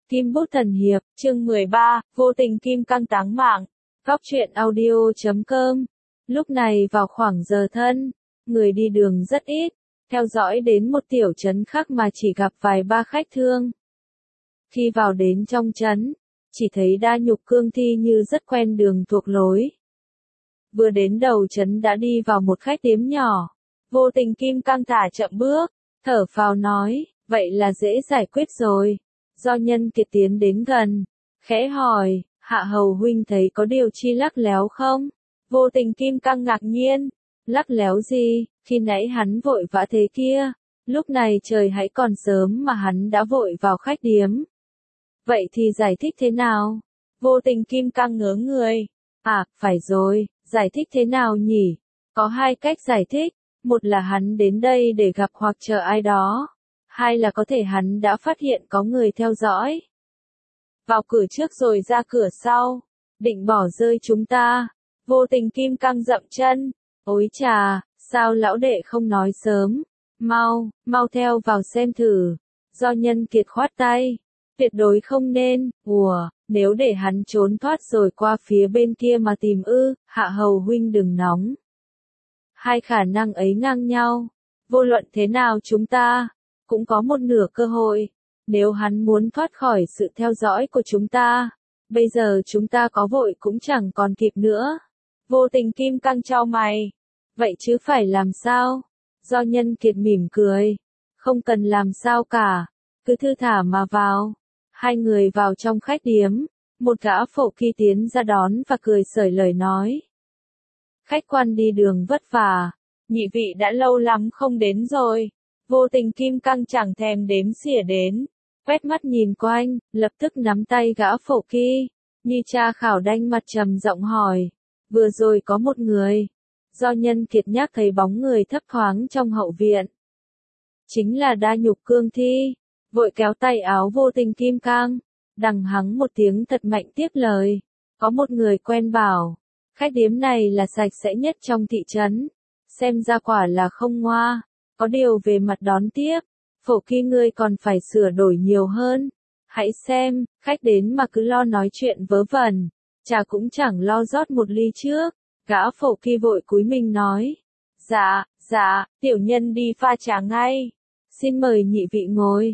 Kim Bút Thần Hiệp, chương 13, vô tình kim cang táng mạng. Góc truyện audio.com. Lúc này vào khoảng giờ thân, người đi đường rất ít, theo dõi đến một tiểu trấn khác mà chỉ gặp vài ba khách thương. Khi vào đến trong trấn, chỉ thấy Đa Nhục Cương Thi như rất quen đường thuộc lối. Vừa đến đầu trấn đã đi vào một khách điếm nhỏ, vô tình kim cang thả chậm bước, thở phào nói, vậy là dễ giải quyết rồi. Do Nhân Kiệt tiến đến gần, khẽ hỏi, Hạ Hầu huynh thấy có điều chi lắc léo không? Vô tình kim cang ngạc nhiên, lắc léo gì, khi nãy hắn vội vã thế kia, lúc này trời hãy còn sớm mà hắn đã vội vào khách điếm. Vậy thì giải thích thế nào? Vô tình kim cang ngớ người, phải rồi, giải thích thế nào nhỉ? Có hai cách giải thích, một là hắn đến đây để gặp hoặc chờ ai đó. Hai là có thể hắn đã phát hiện có người theo dõi. Vào cửa trước rồi ra cửa sau, định bỏ rơi chúng ta. Vô tình kim cang dậm chân, ối chà, sao lão đệ không nói sớm, mau theo vào xem thử. Do Nhân Kiệt khoát tay, tuyệt đối không nên, nếu để hắn trốn thoát rồi qua phía bên kia mà tìm Hạ Hầu huynh đừng nóng. Hai khả năng ấy ngang nhau, vô luận thế nào chúng ta cũng có một nửa cơ hội, nếu hắn muốn thoát khỏi sự theo dõi của chúng ta, bây giờ chúng ta có vội cũng chẳng còn kịp nữa. Vô tình kim cang chau mày, vậy chứ phải làm sao? Do Nhân Kiệt mỉm cười, không cần làm sao cả, cứ thư thả mà vào. Hai người vào trong khách điếm, một gã phổ kỳ tiến ra đón và cười xởi lời nói. Khách quan đi đường vất vả, nhị vị đã lâu lắm không đến rồi. Vô tình kim cang chẳng thèm đếm xỉa đến, quét mắt nhìn quanh, lập tức nắm tay gã phổ kỳ, như cha khảo đanh mặt trầm giọng hỏi, vừa rồi có một người. Do Nhân Kiệt nhắc thấy bóng người thấp thoáng trong hậu viện. Chính là Đa Nhục Cương Thi, vội kéo tay áo vô tình kim cang, đằng hắng một tiếng thật mạnh tiếp lời, có một người quen bảo, khách điếm này là sạch sẽ nhất trong thị trấn, xem ra quả là không ngoa. Có điều về mặt đón tiếp, phổ kỳ ngươi còn phải sửa đổi nhiều hơn. Hãy xem, khách đến mà cứ lo nói chuyện vớ vẩn, trà cũng chẳng lo rót một ly trước. Gã phổ kỳ vội cúi mình nói, dạ, tiểu nhân đi pha trà ngay. Xin mời nhị vị ngồi.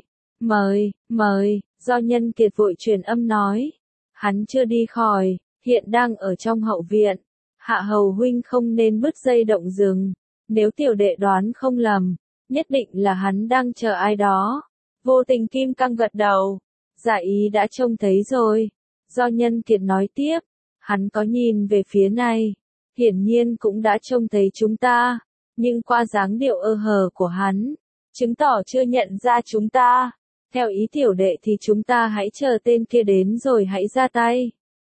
Mời, do Nhân Kiệt vội truyền âm nói. Hắn chưa đi khỏi, hiện đang ở trong hậu viện. Hạ Hầu huynh không nên bứt dây động rừng. Nếu tiểu đệ đoán không lầm, nhất định là hắn đang chờ ai đó. Vô tình kim cang gật đầu, dạ ý đã trông thấy rồi. Do Nhân Kiệt nói tiếp, hắn có nhìn về phía này, hiển nhiên cũng đã trông thấy chúng ta, nhưng qua dáng điệu hờ của hắn, chứng tỏ chưa nhận ra chúng ta. Theo ý tiểu đệ thì chúng ta hãy chờ tên kia đến rồi hãy ra tay.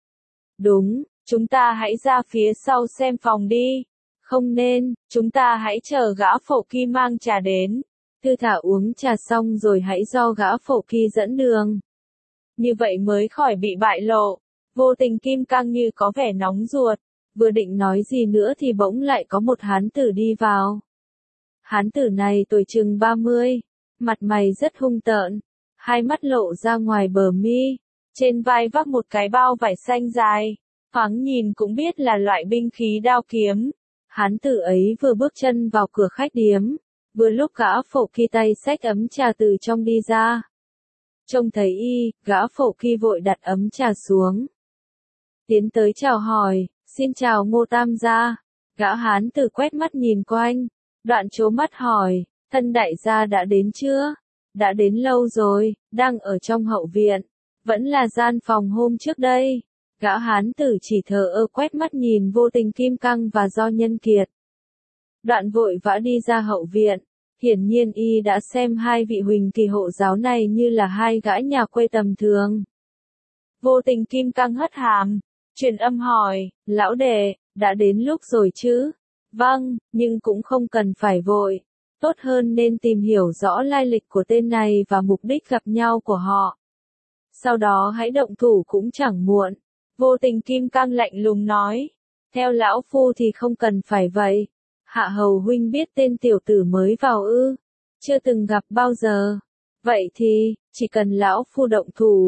Đúng, chúng ta hãy ra phía sau xem phòng đi. Không nên, chúng ta hãy chờ gã phổ kỳ mang trà đến. Thư thả uống trà xong rồi hãy do gã phổ kỳ dẫn đường. Như vậy mới khỏi bị bại lộ. Vô tình kim cang như có vẻ nóng ruột. Vừa định nói gì nữa thì bỗng lại có một hán tử đi vào. Hán tử này tuổi chừng 30, mặt mày rất hung tợn, hai mắt lộ ra ngoài bờ mi, trên vai vác một cái bao vải xanh dài, thoáng nhìn cũng biết là loại binh khí đao kiếm. Hán tử ấy vừa bước chân vào cửa khách điếm, vừa lúc gã phổ kỳ tay xách ấm trà từ trong đi ra. Trông thấy gã phổ kỳ vội đặt ấm trà xuống. Tiến tới chào hỏi, xin chào Ngô Tam gia. Gã hán tử quét mắt nhìn quanh, đoạn trố mắt hỏi, thân đại gia đã đến chưa? Đã đến lâu rồi, đang ở trong hậu viện, vẫn là gian phòng hôm trước đây. Gã hán tử chỉ thờ ơ quét mắt nhìn vô tình kim cang và do Nhân Kiệt. Đoạn vội vã đi ra hậu viện, hiển nhiên đã xem hai vị huỳnh kỳ hộ giáo này như là hai gã nhà quê tầm thường. Vô tình kim cang hất hàm, truyền âm hỏi, lão đệ, đã đến lúc rồi chứ? Vâng, nhưng cũng không cần phải vội, tốt hơn nên tìm hiểu rõ lai lịch của tên này và mục đích gặp nhau của họ. Sau đó hãy động thủ cũng chẳng muộn. Vô tình kim cang lạnh lùng nói, theo lão phu thì không cần phải vậy. Hạ Hầu huynh biết tên tiểu tử mới vào chưa từng gặp bao giờ. Vậy thì, chỉ cần lão phu động thủ,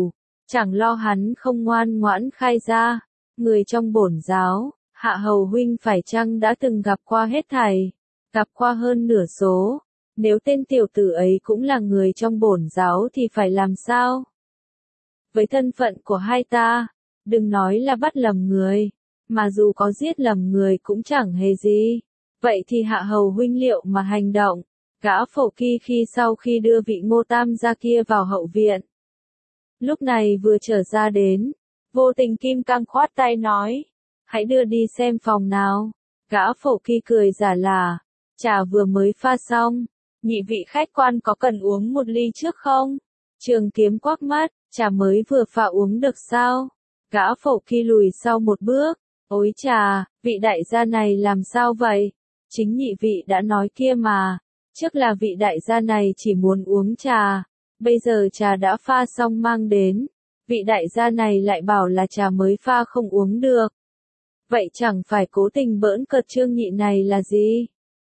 Chẳng lo hắn không ngoan ngoãn khai ra, người trong bổn giáo, Hạ Hầu huynh phải chăng đã từng gặp qua hết thảy, gặp qua hơn nửa số, nếu tên tiểu tử ấy cũng là người trong bổn giáo thì phải làm sao? Với thân phận của hai ta, đừng nói là bắt lầm người, mà dù có giết lầm người cũng chẳng hề gì. Vậy thì Hạ Hầu huynh liệu mà hành động, gã Phổ Kỳ khi sau khi đưa vị Ngô Tam gia kia vào hậu viện. Lúc này vừa trở ra đến, Vô Tình Kim Cang khoát tay nói, hãy đưa đi xem phòng nào. Gã Phổ Kỳ cười giả là, trà vừa mới pha xong, nhị vị khách quan có cần uống một ly trước không? Trường Kiếm quắc mắt, trà mới vừa pha uống được sao? Gã Phổ Kỳ lùi sau một bước, ôi trà, vị đại gia này làm sao vậy? Chính nhị vị đã nói kia mà, trước là vị đại gia này chỉ muốn uống trà, bây giờ trà đã pha xong mang đến, vị đại gia này lại bảo là trà mới pha không uống được. Vậy chẳng phải cố tình bỡn cợt Trương nhị này là gì?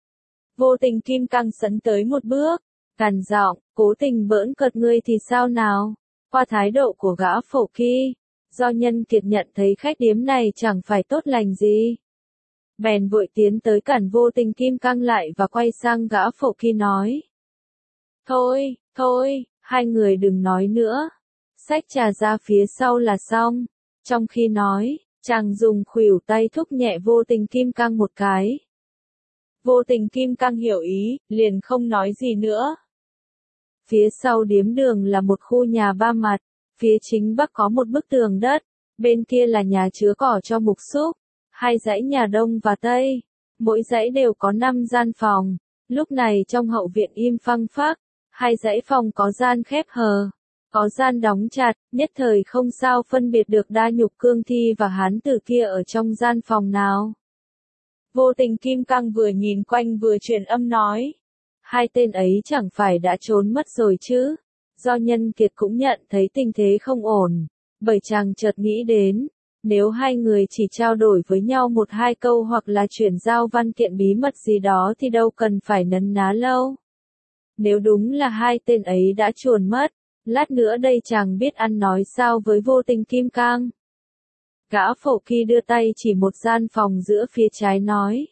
Vô Tình Kim Cang sấn tới một bước, gằn giọng, cố tình bỡn cợt ngươi thì sao nào? Qua thái độ của gã Phổ Kỳ, do Nhân Kiệt nhận thấy khách điếm này chẳng phải tốt lành gì. Bèn vội tiến tới cản Vô Tình Kim Cang lại và quay sang gã Phổ Kỳ nói. Thôi, thôi, hai người đừng nói nữa. Xách trà ra phía sau là xong. Trong khi nói, chàng dùng khuỷu tay thúc nhẹ Vô Tình Kim Cang một cái. Vô Tình Kim Cang hiểu ý, liền không nói gì nữa. Phía sau điếm đường là một khu nhà ba mặt, phía chính bắc có một bức tường đất, bên kia là nhà chứa cỏ cho mục súc, hai dãy nhà đông và tây, mỗi dãy đều có 5 gian phòng. Lúc này trong hậu viện im phăng phắc, hai dãy phòng có gian khép hờ, có gian đóng chặt, nhất thời không sao phân biệt được đa nhục cương thi và hán tử kia ở trong gian phòng nào. Vô Tình Kim Cang vừa nhìn quanh vừa truyền âm nói, hai tên ấy chẳng phải đã trốn mất rồi chứ? Do Nhân Kiệt cũng nhận thấy tình thế không ổn, bởi chàng chợt nghĩ đến, nếu hai người chỉ trao đổi với nhau một hai câu hoặc là chuyển giao văn kiện bí mật gì đó thì đâu cần phải nấn ná lâu. Nếu đúng là hai tên ấy đã chuồn mất, lát nữa đây chàng biết ăn nói sao với Vô Tình Kim Cang. Gã Phổ Kỳ đưa tay chỉ một gian phòng giữa phía trái nói.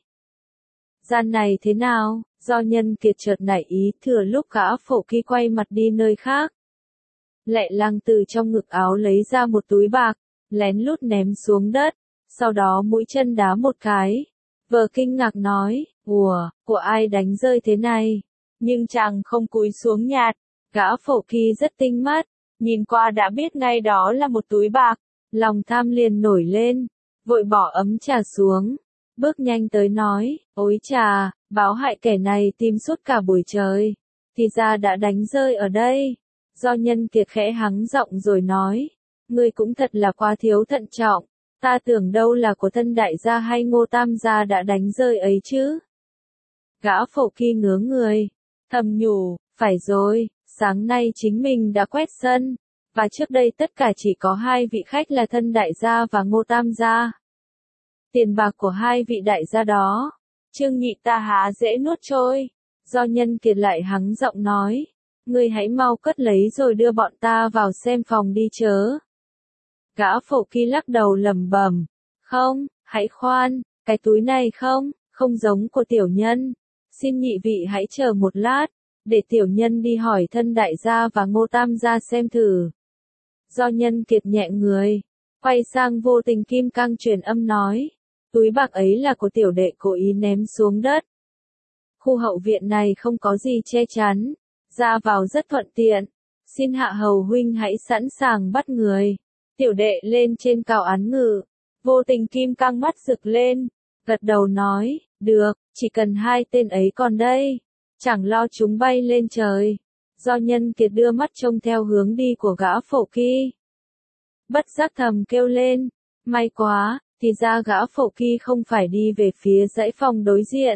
Gian này thế nào? Do Nhân Kiệt chợt nảy ý thừa lúc gã Phổ Kỳ quay mặt đi nơi khác. Lẹ lăng từ trong ngực áo lấy ra một túi bạc, lén lút ném xuống đất, sau đó mũi chân đá một cái. Vợ kinh ngạc nói, ủa, của ai đánh rơi thế này? Nhưng chàng không cúi xuống nhặt, gã Phổ Kỳ rất tinh mắt, nhìn qua đã biết ngay đó là một túi bạc, lòng tham liền nổi lên, vội bỏ ấm trà xuống, bước nhanh tới nói, ôi trà, báo hại kẻ này tìm suốt cả buổi trời, thì ra đã đánh rơi ở đây. Do Nhân Kiệt khẽ hắng giọng rồi nói, ngươi cũng thật là quá thiếu thận trọng, ta tưởng đâu là của thân đại gia hay Ngô Tam gia đã đánh rơi ấy chứ. Gã Phổ Kỳ ngớ người, thầm nhủ, phải rồi, sáng nay chính mình đã quét sân, và trước đây tất cả chỉ có hai vị khách là thân đại gia và Ngô Tam gia. Tiền bạc của hai vị đại gia đó, Trương nhị ta há dễ nuốt trôi. Do Nhân Kiệt lại hắng giọng nói, ngươi hãy mau cất lấy rồi đưa bọn ta vào xem phòng đi chớ. Gã Phổ Kỳ lắc đầu lẩm bẩm, không, hãy khoan, cái túi này không giống của tiểu nhân. Xin nhị vị hãy chờ một lát, để tiểu nhân đi hỏi thân đại gia và Ngô Tam gia xem thử. Do Nhân Kiệt nhẹ người, quay sang Vô Tình Kim Cang truyền âm nói, túi bạc ấy là của tiểu đệ cố ý ném xuống đất. Khu hậu viện này không có gì che chắn, ra vào rất thuận tiện, xin Hạ Hầu huynh hãy sẵn sàng bắt người. Tiểu đệ lên trên cao án ngự. Vô Tình Kim Cang mắt rực lên, gật đầu nói, được, chỉ cần hai tên ấy còn đây, chẳng lo chúng bay lên trời. Do Nhân Kiệt đưa mắt trông theo hướng đi của gã Phổ Kỳ, bất giác thầm kêu lên, may quá, thì ra gã Phổ Kỳ không phải đi về phía dãy phòng đối diện,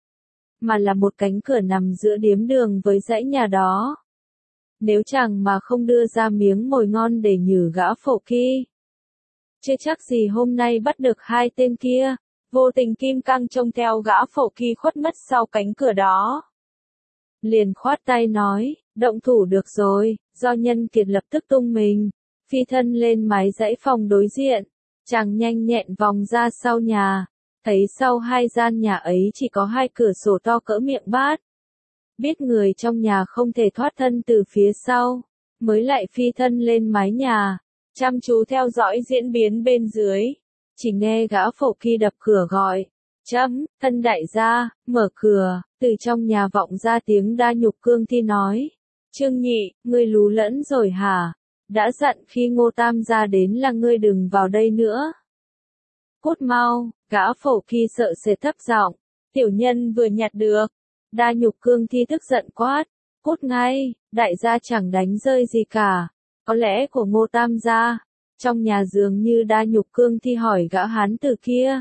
mà là một cánh cửa nằm giữa điếm đường với dãy nhà đó. Nếu chàng mà không đưa ra miếng mồi ngon để nhử gã Phổ Kỳ, chưa chắc gì hôm nay bắt được hai tên kia. Vô Tình Kim Cang trông theo gã Phổ Kỳ khuất mất sau cánh cửa đó, liền khoát tay nói, động thủ được rồi. Do Nhân Kiệt lập tức tung mình, phi thân lên mái dãy phòng đối diện, chàng nhanh nhẹn vòng ra sau nhà, thấy sau hai gian nhà ấy chỉ có hai cửa sổ to cỡ miệng bát. Biết người trong nhà không thể thoát thân từ phía sau, mới lại phi thân lên mái nhà, chăm chú theo dõi diễn biến bên dưới. Chỉ nghe gã phổ kỳ đập cửa gọi, thân đại gia, mở cửa, từ trong nhà vọng ra tiếng Đa Nhục Cương Thi nói. Trương Nhị, ngươi lú lẫn rồi hả? Đã dặn khi Ngô Tam gia đến là ngươi đừng vào đây nữa. Cút mau, gã phổ kỳ sợ sệt thấp giọng, tiểu nhân vừa nhặt được. Đa Nhục Cương Thi tức giận quát, cút ngay, đại gia chẳng đánh rơi gì cả, có lẽ của Ngô Tam gia. Trong nhà dường như Đa Nhục Cương Thi hỏi gã hán tử kia.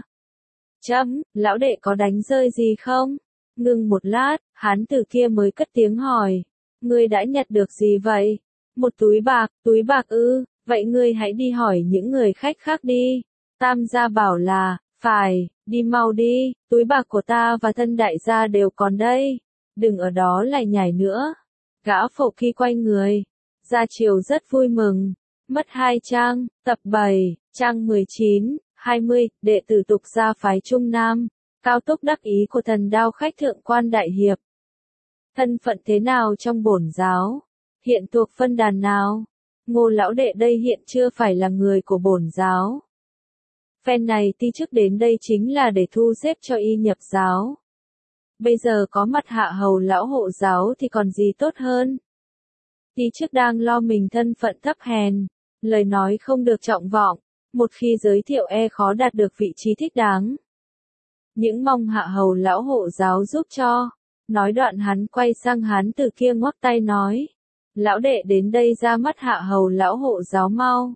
Lão đệ có đánh rơi gì không? Ngừng một lát, hán tử kia mới cất tiếng hỏi. Ngươi đã nhặt được gì vậy? Một túi bạc ư, vậy ngươi hãy đi hỏi những người khách khác đi. Tam gia bảo là, phải, đi mau đi, túi bạc của ta và thân đại gia đều còn đây. Đừng ở đó lại nhảy nữa. Gã phổ khi quay người, Gia Triều rất vui mừng. Mất 2 trang, tập 7, trang 19, 20, đệ tử tục gia phái Trung Nam, cao túc đắc ý của thần đao khách thượng quan đại hiệp. Thân phận thế nào trong bổn giáo? Hiện thuộc phân đàn nào? Ngô lão đệ đây hiện chưa phải là người của bổn giáo. Phen này ti chức đến đây chính là để thu xếp cho y nhập giáo. Bây giờ có mặt hạ hầu lão hộ giáo thì còn gì tốt hơn. Ti chức đang lo mình thân phận thấp hèn, lời nói không được trọng vọng, một khi giới thiệu khó đạt được vị trí thích đáng. Những mong hạ hầu lão hộ giáo giúp cho. Nói đoạn hắn quay sang hán tử kia ngoắc tay nói. Lão đệ đến đây ra mắt hạ hầu lão hộ giáo mau.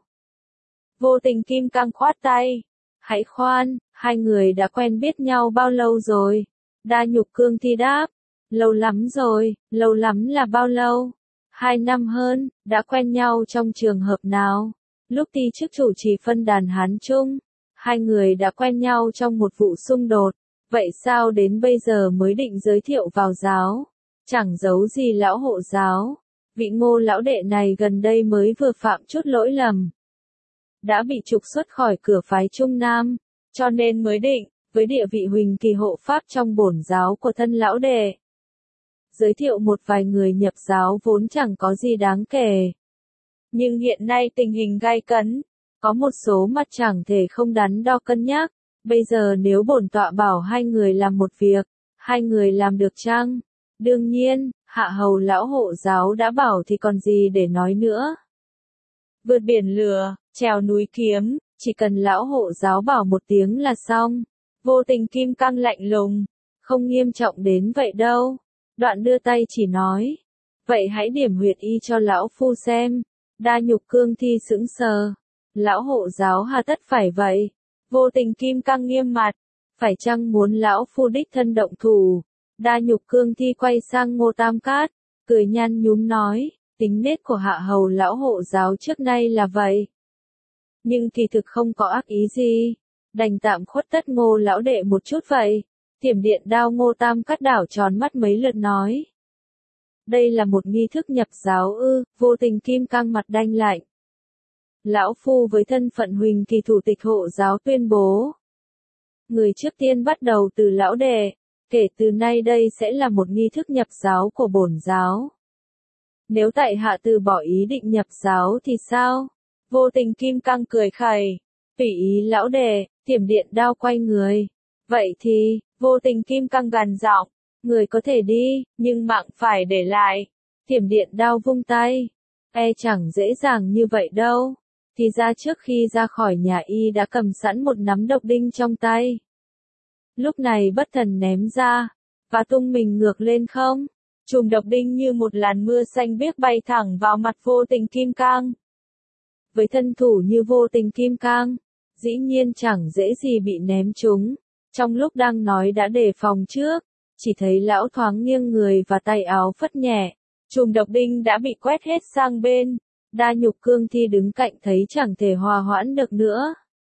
Vô Tình Kim Cang khoát tay. Hãy khoan, hai người đã quen biết nhau bao lâu rồi? Đa Nhục Cương Thi đáp. Lâu lắm rồi, lâu lắm là bao lâu? 2 năm hơn, đã quen nhau trong trường hợp nào? Lúc ti chức chủ trì phân đàn Hán Trung, hai người đã quen nhau trong một vụ xung đột. Vậy sao đến bây giờ mới định giới thiệu vào giáo? Chẳng giấu gì lão hộ giáo. Vị Ngô lão đệ này gần đây mới vừa phạm chút lỗi lầm. Đã bị trục xuất khỏi cửa phái Trung Nam, cho nên mới định, với địa vị huỳnh kỳ hộ pháp trong bổn giáo của thân lão đệ. Giới thiệu một vài người nhập giáo vốn chẳng có gì đáng kể. Nhưng hiện nay tình hình gay cấn, có một số mặt chẳng thể không đắn đo cân nhắc. Bây giờ nếu bổn tọa bảo hai người làm một việc, hai người làm được chăng? Đương nhiên, hạ hầu lão hộ giáo đã bảo thì còn gì để nói nữa. Vượt biển lửa, trèo núi kiếm, chỉ cần lão hộ giáo bảo một tiếng là xong. Vô Tình Kim Cang lạnh lùng, không nghiêm trọng đến vậy đâu. Đoạn đưa tay chỉ nói, vậy hãy điểm huyệt y cho lão phu xem. Đa Nhục Cương Thi sững sờ, lão hộ giáo hà tất phải vậy? Vô Tình Kim Cang nghiêm mặt, phải chăng muốn lão phu đích thân động thủ? Đa Nhục Cương Thi quay sang Ngô Tam Cát, cười nhăn nhúm nói, tính nết của hạ hầu lão hộ giáo trước nay là vậy. Nhưng kỳ thực không có ác ý gì, đành tạm khuất tất Ngô lão đệ một chút vậy. Tiểm điện đao Ngô Tam Cát đảo tròn mắt mấy lượt nói. Đây là một nghi thức nhập giáo ư? Vô Tình Kim Cang mặt đanh lạnh. Lão phu với thân phận huỳnh kỳ thủ tịch hộ giáo tuyên bố. Người trước tiên bắt đầu từ lão đệ, kể từ nay đây sẽ là một nghi thức nhập giáo của bổn giáo. Nếu tại hạ từ bỏ ý định nhập giáo thì sao? Vô Tình Kim Cang cười khẩy, tùy ý lão đệ, tiểm điện đao quay người. Vậy thì, Vô Tình Kim Cang gằn giọng, người có thể đi, nhưng mạng phải để lại. Tiểm điện đao vung tay, chẳng dễ dàng như vậy đâu. Thì ra trước khi ra khỏi nhà y đã cầm sẵn một nắm độc đinh trong tay. Lúc này bất thần ném ra, và tung mình ngược lên không. Chùm độc đinh như một làn mưa xanh biếc bay thẳng vào mặt Vô Tình Kim Cang. Với thân thủ như Vô Tình Kim Cang, dĩ nhiên chẳng dễ gì bị ném trúng. Trong lúc đang nói đã đề phòng trước, chỉ thấy lão thoáng nghiêng người và tay áo phất nhẹ. Chùm độc đinh đã bị quét hết sang bên. Đa Nhục Cương Thi đứng cạnh thấy chẳng thể hòa hoãn được nữa.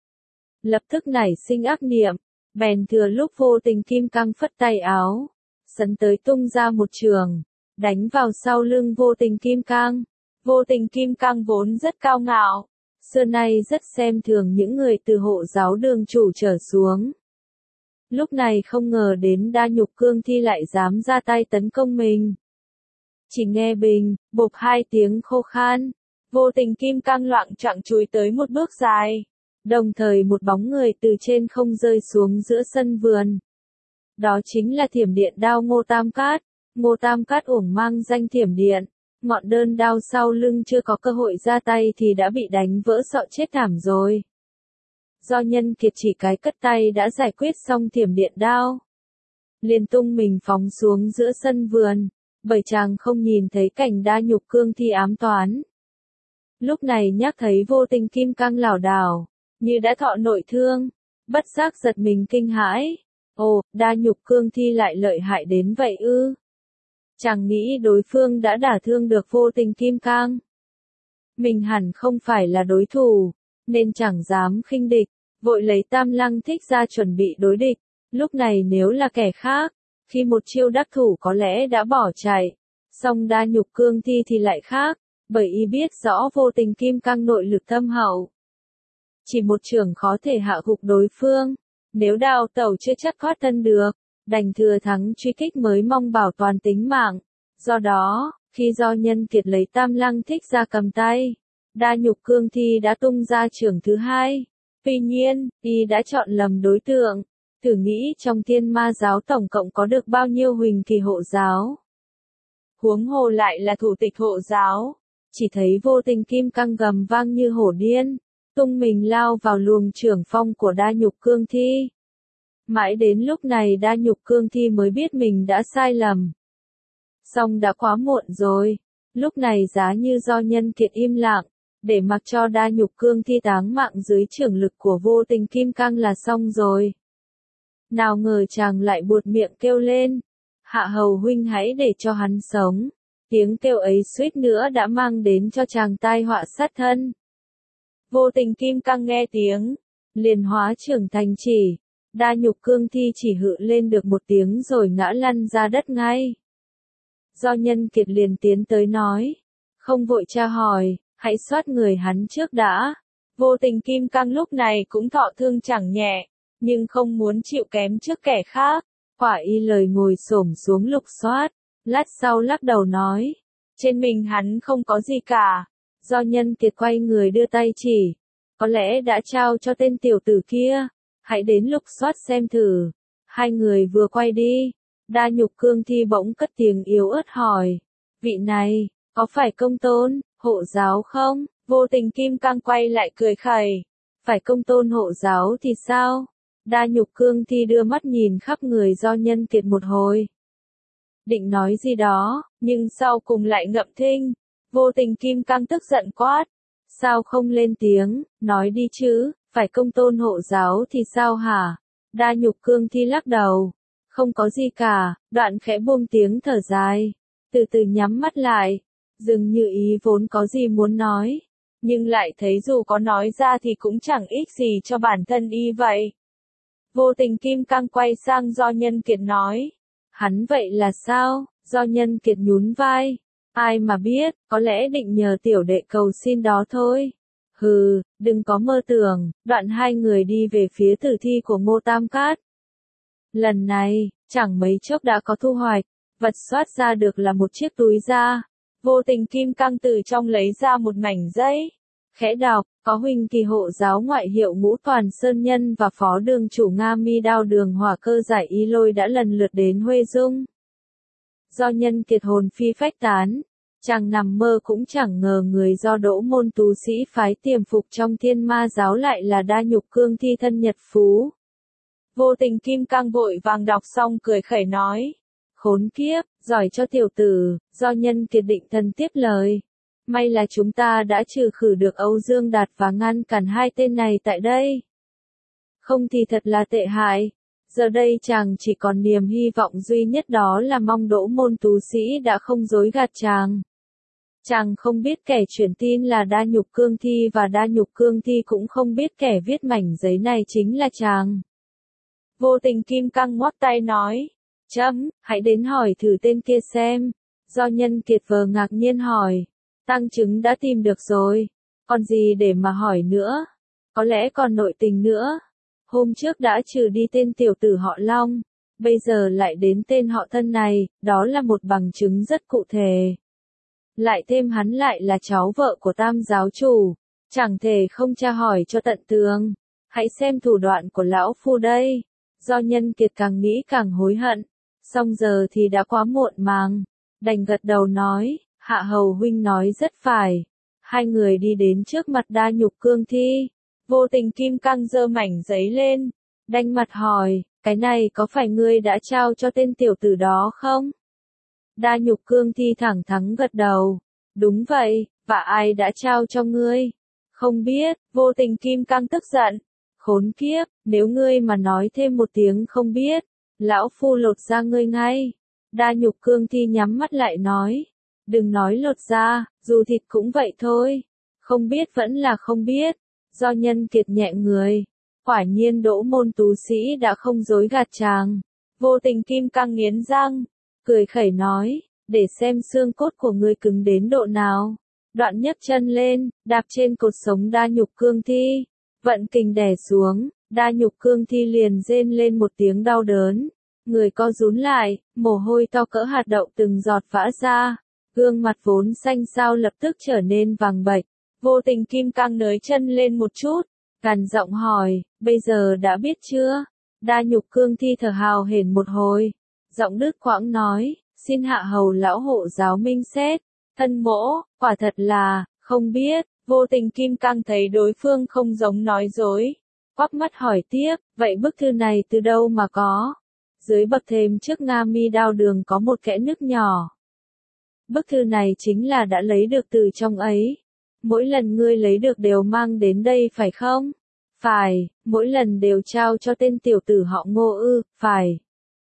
Lập tức nảy sinh ác niệm, bèn thừa lúc Vô Tình Kim Cang phất tay áo, sấn tới tung ra một trường, đánh vào sau lưng Vô Tình Kim Cang. Vô Tình Kim Cang vốn rất cao ngạo, xưa nay rất xem thường những người từ hộ giáo đường chủ trở xuống. Lúc này không ngờ đến Đa Nhục Cương Thi lại dám ra tay tấn công mình. Chỉ nghe bình, bộp hai tiếng khô khan, Vô Tình Kim Cang loạng choạng chúi tới một bước dài, đồng thời một bóng người từ trên không rơi xuống giữa sân vườn. Đó chính là Thiểm Điện Đao Ngô Tam Cát. Ngô Tam Cát uổng mang danh Thiểm Điện, ngọn đơn đao sau lưng chưa có cơ hội ra tay thì đã bị đánh vỡ sọ chết thảm rồi. Do Nhân Kiệt chỉ cái cất tay đã giải quyết xong Thiểm Điện Đao, liền tung mình phóng xuống giữa sân vườn, bởi chàng không nhìn thấy cảnh Đa Nhục Cương Thi ám toán. Lúc này nhắc thấy Vô Tình Kim Cang lảo đảo, như đã thọ nội thương, bất giác giật mình kinh hãi. Ồ, Đa Nhục Cương Thi lại lợi hại đến vậy ư? Chàng nghĩ đối phương đã đả thương được Vô Tình Kim Cang. Mình hẳn không phải là đối thủ, nên chẳng dám khinh địch, vội lấy Tam Lăng Thích ra chuẩn bị đối địch. Lúc này nếu là kẻ khác, khi một chiêu đắc thủ có lẽ đã bỏ chạy. Song Đa Nhục Cương Thi thì lại khác, bởi y biết rõ Vô Tình Kim Cang nội lực thâm hậu. Chỉ một chưởng khó thể hạ gục đối phương, nếu đào tẩu chưa chắc thoát thân được, đành thừa thắng truy kích mới mong bảo toàn tính mạng. Do đó, khi Do Nhân Kiệt lấy Tam Lăng Thích ra cầm tay, Đa Nhục Cương Thi đã tung ra chưởng thứ hai. Tuy nhiên, y đã chọn lầm đối tượng. Thử nghĩ trong Thiên Ma giáo tổng cộng có được bao nhiêu huỳnh kỳ hộ giáo. Huống hồ lại là thủ tịch hộ giáo. Chỉ thấy Vô Tình Kim Cang gầm vang như hổ điên, tung mình lao vào luồng chưởng phong của Đa Nhục Cương Thi. Mãi đến lúc này Đa Nhục Cương Thi mới biết mình đã sai lầm. Song đã quá muộn rồi, lúc này giá như Do Nhân Kiệt im lặng, để mặc cho Đa Nhục Cương Thi táng mạng dưới chưởng lực của Vô Tình Kim Cang là xong rồi. Nào ngờ chàng lại buột miệng kêu lên, Hạ Hầu huynh hãy để cho hắn sống. Tiếng kêu ấy suýt nữa đã mang đến cho chàng tai họa sát thân. Vô Tình Kim Cang nghe tiếng, liền hóa chưởng thành chỉ. Đa Nhục Cương Thi chỉ hự lên được một tiếng rồi ngã lăn ra đất ngay. Do Nhân Kiệt liền tiến tới nói, không vội tra hỏi, hãy soát người hắn trước đã. Vô Tình Kim Cang lúc này cũng thọ thương chẳng nhẹ, nhưng không muốn chịu kém trước kẻ khác, quả y lời ngồi xổm xuống lục soát, lát sau lắc đầu nói, trên mình hắn không có gì cả. Do Nhân Kiệt quay người đưa tay chỉ, có lẽ đã trao cho tên tiểu tử kia, hãy đến lục soát xem thử. Hai người vừa quay đi, Đa Nhục Cương Thi bỗng cất tiếng yếu ớt hỏi, vị này, có phải Công Tôn, hộ giáo không? Vô Tình Kim Cang quay lại cười khẩy, phải Công Tôn hộ giáo thì sao? Đa Nhục Cương Thi đưa mắt nhìn khắp người Do Nhân Kiệt một hồi. Định nói gì đó, nhưng sau cùng lại ngậm thinh. Vô Tình Kim Cang tức giận quát, sao không lên tiếng, nói đi chứ, phải Công Tôn hộ giáo thì sao hả? Đa Nhục Cương Thi lắc đầu, không có gì cả, đoạn khẽ buông tiếng thở dài, từ từ nhắm mắt lại, dường như ý vốn có gì muốn nói, nhưng lại thấy dù có nói ra thì cũng chẳng ích gì cho bản thân y vậy. Vô Tình Kim Cang quay sang Do Nhân Kiệt nói, hắn vậy là sao? Do Nhân Kiệt nhún vai, ai mà biết, có lẽ định nhờ tiểu đệ cầu xin đó thôi. Hừ, đừng có mơ tưởng. Đoạn hai người đi về phía tử thi của Ngô Tam Cát. Lần này, chẳng mấy chốc đã có thu hoạch, vật soát ra được là một chiếc túi da. Vô Tình Kim Cang từ trong lấy ra một mảnh giấy, khẽ đọc, có huỳnh kỳ hộ giáo ngoại hiệu Ngũ Toàn Sơn Nhân và phó đường chủ Nga Mi Đao Đường Hỏa Cơ Giải Y Lôi đã lần lượt đến Huê Dung. Do Nhân Kiệt hồn phi phách tán, chàng nằm mơ cũng chẳng ngờ người do Đỗ môn tú sĩ phái tiềm phục trong Thiên Ma giáo lại là Đa Nhục Cương Thi thân Nhật Phú. Vô Tình Kim Cang vội vàng đọc xong cười khẩy nói, khốn kiếp, giỏi cho tiểu tử. Do Nhân Kiệt định thần tiếp lời, may là chúng ta đã trừ khử được Âu Dương Đạt và ngăn cản hai tên này tại đây. Không thì thật là tệ hại. Giờ đây chàng chỉ còn niềm hy vọng duy nhất đó là mong Đỗ môn tú sĩ đã không dối gạt chàng. Chàng không biết kẻ truyền tin là Đa Nhục Cương Thi và Đa Nhục Cương Thi cũng không biết kẻ viết mảnh giấy này chính là chàng. Vô Tình Kim Cang ngoắc tay nói, chấm, hãy đến hỏi thử tên kia xem. Do Nhân Kiệt vờ ngạc nhiên hỏi, Tăng chứng đã tìm được rồi, còn gì để mà hỏi nữa, có lẽ còn nội tình nữa. Hôm trước đã trừ đi tên tiểu tử họ Long, bây giờ lại đến tên họ Thân này, đó là một bằng chứng rất cụ thể. Lại thêm hắn lại là cháu vợ của Tam giáo chủ, chẳng thể không tra hỏi cho tận tường. Hãy xem thủ đoạn của lão phu đây. Do Nhân Kiệt càng nghĩ càng hối hận, song giờ thì đã quá muộn màng, đành gật đầu nói, Hạ hầu huynh nói rất phải. Hai người đi đến trước mặt Đa Nhục Cương Thi, vô tình kim cang giơ mảnh giấy lên, đanh mặt hỏi, cái này có phải ngươi đã trao cho tên tiểu tử đó không? Đa Nhục Cương Thi thẳng thắn gật đầu, đúng vậy, và ai đã trao cho ngươi? Không biết. Vô tình kim cang tức giận, khốn kiếp, nếu ngươi mà nói thêm một tiếng không biết, lão phu lột da ngươi ngay. Đa Nhục Cương Thi nhắm mắt lại nói, đừng nói lột da, dù thịt cũng vậy thôi, không biết vẫn là không biết. Do Nhân Kiệt nhẹ người, quả nhiên Đỗ môn tú sĩ đã không dối gạt chàng. Vô tình kim cang nghiến răng, cười khẩy nói, để xem xương cốt của ngươi cứng đến độ nào. Đoạn nhấc chân lên, đạp trên cột sống Đa Nhục Cương Thi, vận kình đè xuống, Đa Nhục Cương Thi liền rên lên một tiếng đau đớn, người co rúm lại, mồ hôi to cỡ hạt đậu từng giọt vã ra, gương mặt vốn xanh xao lập tức trở nên vàng bệch. Vô tình kim cang nới chân lên một chút, gằn giọng hỏi, bây giờ đã biết chưa? Đa Nhục Cương Thi thở hào hển một hồi, giọng đứt quãng nói, xin hạ hầu lão hộ giáo minh xét. Thân mỗ, quả thật là, không biết. Vô tình kim cang thấy đối phương không giống nói dối, quắp mắt hỏi tiếp, vậy bức thư này từ đâu mà có? Dưới bậc thềm trước Nga Mi Đao Đường có một kẽ nứt nhỏ. Bức thư này chính là đã lấy được từ trong ấy. Mỗi lần ngươi lấy được đều mang đến đây phải không? Phải, mỗi lần đều trao cho tên tiểu tử họ Ngô ư, phải.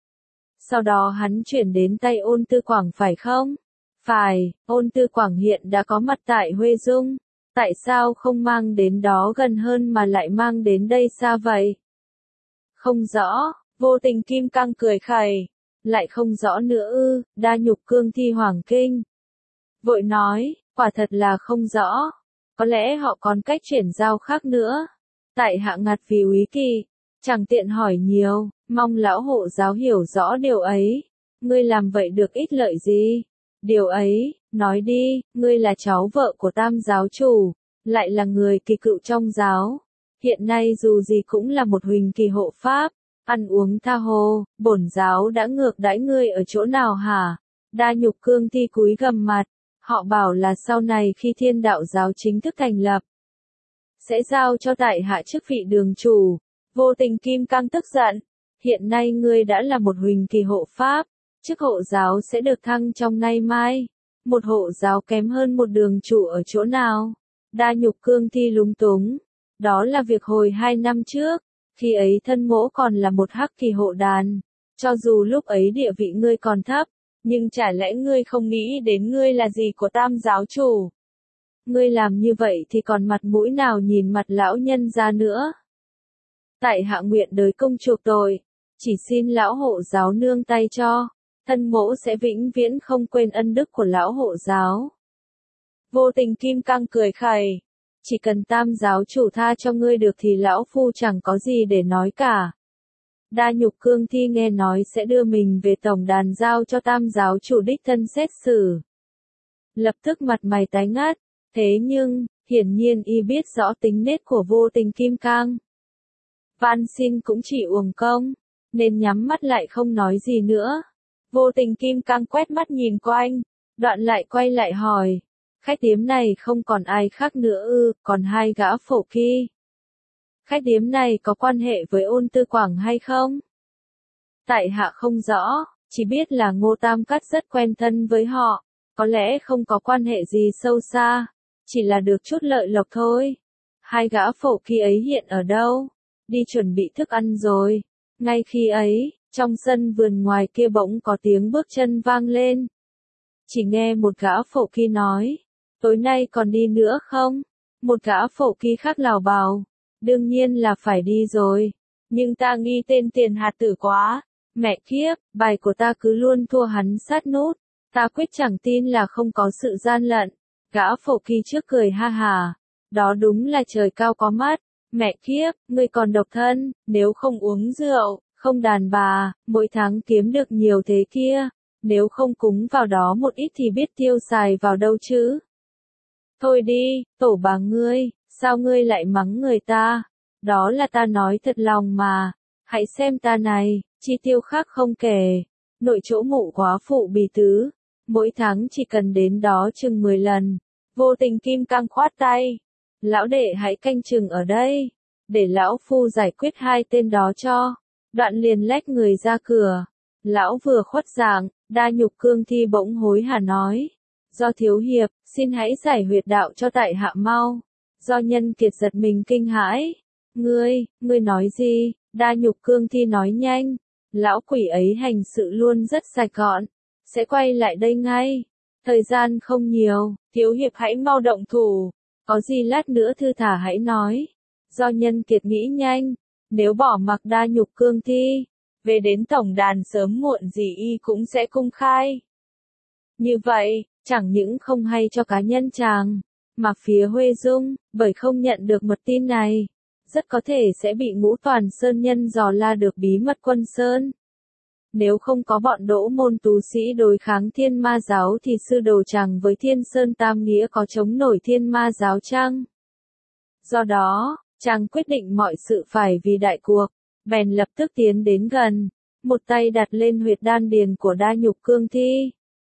Sau đó hắn chuyển đến tay Ôn Tư Quảng phải không? Phải, Ôn Tư Quảng hiện đã có mặt tại Huê Dung. Tại sao không mang đến đó gần hơn mà lại mang đến đây xa vậy? Không rõ. Vô tình kim cang cười khẩy. Lại không rõ nữa ư? Đa Nhục Cương Thi hoàng kinh. Vội nói, quả thật là không rõ. Có lẽ họ còn cách chuyển giao khác nữa. Tại hạ ngặt vì úy kỵ, chẳng tiện hỏi nhiều, mong lão hộ giáo hiểu rõ điều ấy. Ngươi làm vậy được ích lợi gì? Điều ấy, nói đi, ngươi là cháu vợ của Tam giáo chủ, lại là người kỳ cựu trong giáo. Hiện nay dù gì cũng là một huỳnh kỳ hộ pháp, ăn uống tha hồ, bổn giáo đã ngược đãi ngươi ở chỗ nào hả? Đa Nhục Cương Thi cúi gằm mặt, họ bảo là sau này khi Thiên Đạo giáo chính thức thành lập, sẽ giao cho tại hạ chức vị đường chủ. Vô tình kim cang tức giận, hiện nay ngươi đã là một huỳnh kỳ hộ pháp, chức hộ giáo sẽ được thăng trong nay mai. Một hộ giáo kém hơn một đường chủ ở chỗ nào? Đa Nhục Cương Thi lúng túng. Đó là việc hồi 2 năm trước, khi ấy thân mỗ còn là một hắc kỳ hộ đàn. Cho dù lúc ấy địa vị ngươi còn thấp, nhưng chả lẽ ngươi không nghĩ đến ngươi là gì của Tam giáo chủ? Ngươi làm như vậy thì còn mặt mũi nào nhìn mặt lão nhân ra nữa? Tại hạ nguyện đời công chuộc tội, chỉ xin lão hộ giáo nương tay cho, thân mỗ sẽ vĩnh viễn không quên ân đức của lão hộ giáo. Vô tình kim cang cười khẩy, chỉ cần Tam giáo chủ tha cho ngươi được thì lão phu chẳng có gì để nói cả. Đa Nhục Cương Thi nghe nói sẽ đưa mình về tổng đàn giao cho Tam giáo chủ đích thân xét xử. Lập tức mặt mày tái ngắt, thế nhưng, hiển nhiên y biết rõ tính nết của vô tình kim cang. Van xin cũng chỉ uổng công, nên nhắm mắt lại không nói gì nữa. Vô tình kim cang quét mắt nhìn quanh, đoạn lại quay lại hỏi, khách điếm này không còn ai khác nữa ư, còn hai gã phổ kỳ. Khách điếm này có quan hệ với Ôn Tư Quảng hay không? Tại hạ không rõ, chỉ biết là Ngô Tam Cát rất quen thân với họ, có lẽ không có quan hệ gì sâu xa, chỉ là được chút lợi lộc thôi. Hai gã phổ kỳ ấy hiện ở đâu? Đi chuẩn bị thức ăn rồi. Ngay khi ấy, trong sân vườn ngoài kia bỗng có tiếng bước chân vang lên. Chỉ nghe một gã phổ kỳ nói, tối nay còn đi nữa không? Một gã phổ kỳ khác lào bào, đương nhiên là phải đi rồi, nhưng ta nghi tên tiền hạt tử quá, mẹ kiếp, bài của ta cứ luôn thua hắn sát nút, ta quyết chẳng tin là không có sự gian lận. Gã phổ kỳ trước cười ha hà. Đó đúng là trời cao có mắt. Mẹ kiếp, ngươi còn độc thân, nếu không uống rượu, không đàn bà, mỗi tháng kiếm được nhiều thế kia. Nếu không cúng vào đó một ít thì biết tiêu xài vào đâu chứ. Thôi đi, tổ bà ngươi, sao ngươi lại mắng người ta? Đó là ta nói thật lòng mà. Hãy xem ta này, chi tiêu khác không kể. Nội chỗ mụ quá phụ bì tứ. Mỗi tháng chỉ cần đến đó chừng 10 lần. Vô tình kim cang khoát tay. Lão đệ hãy canh chừng ở đây. Để lão phu giải quyết hai tên đó cho. Đoạn liền lách người ra cửa. Lão vừa khuất dạng, Đa Nhục Cương Thi bỗng hối hả nói. Do thiếu hiệp, xin hãy giải huyệt đạo cho tại hạ mau. Do Nhân Kiệt giật mình kinh hãi. Ngươi nói gì? Đa Nhục Cương Thi nói nhanh. Lão quỷ ấy hành sự luôn rất sạch gọn. Sẽ quay lại đây ngay. Thời gian không nhiều, thiếu hiệp hãy mau động thủ. Có gì lát nữa thư thả hãy nói. Do Nhân Kiệt nghĩ nhanh. Nếu bỏ mặc Đa Nhục Cương Thi, về đến tổng đàn sớm muộn gì y cũng sẽ công khai. Như vậy, chẳng những không hay cho cá nhân chàng, mà phía Huê Dung, bởi không nhận được mật tin này, rất có thể sẽ bị Ngũ Toàn Sơn nhân dò la được bí mật Quân Sơn. Nếu không có bọn Đỗ môn tú sĩ đối kháng Thiên Ma giáo thì sư đồ chàng với Thiên Sơn Tam Nghĩa có chống nổi Thiên Ma giáo chăng? Do đó, chàng quyết định mọi sự phải vì đại cuộc, bèn lập tức tiến đến gần, một tay đặt lên huyệt đan điền của Đa Nhục Cương Thi.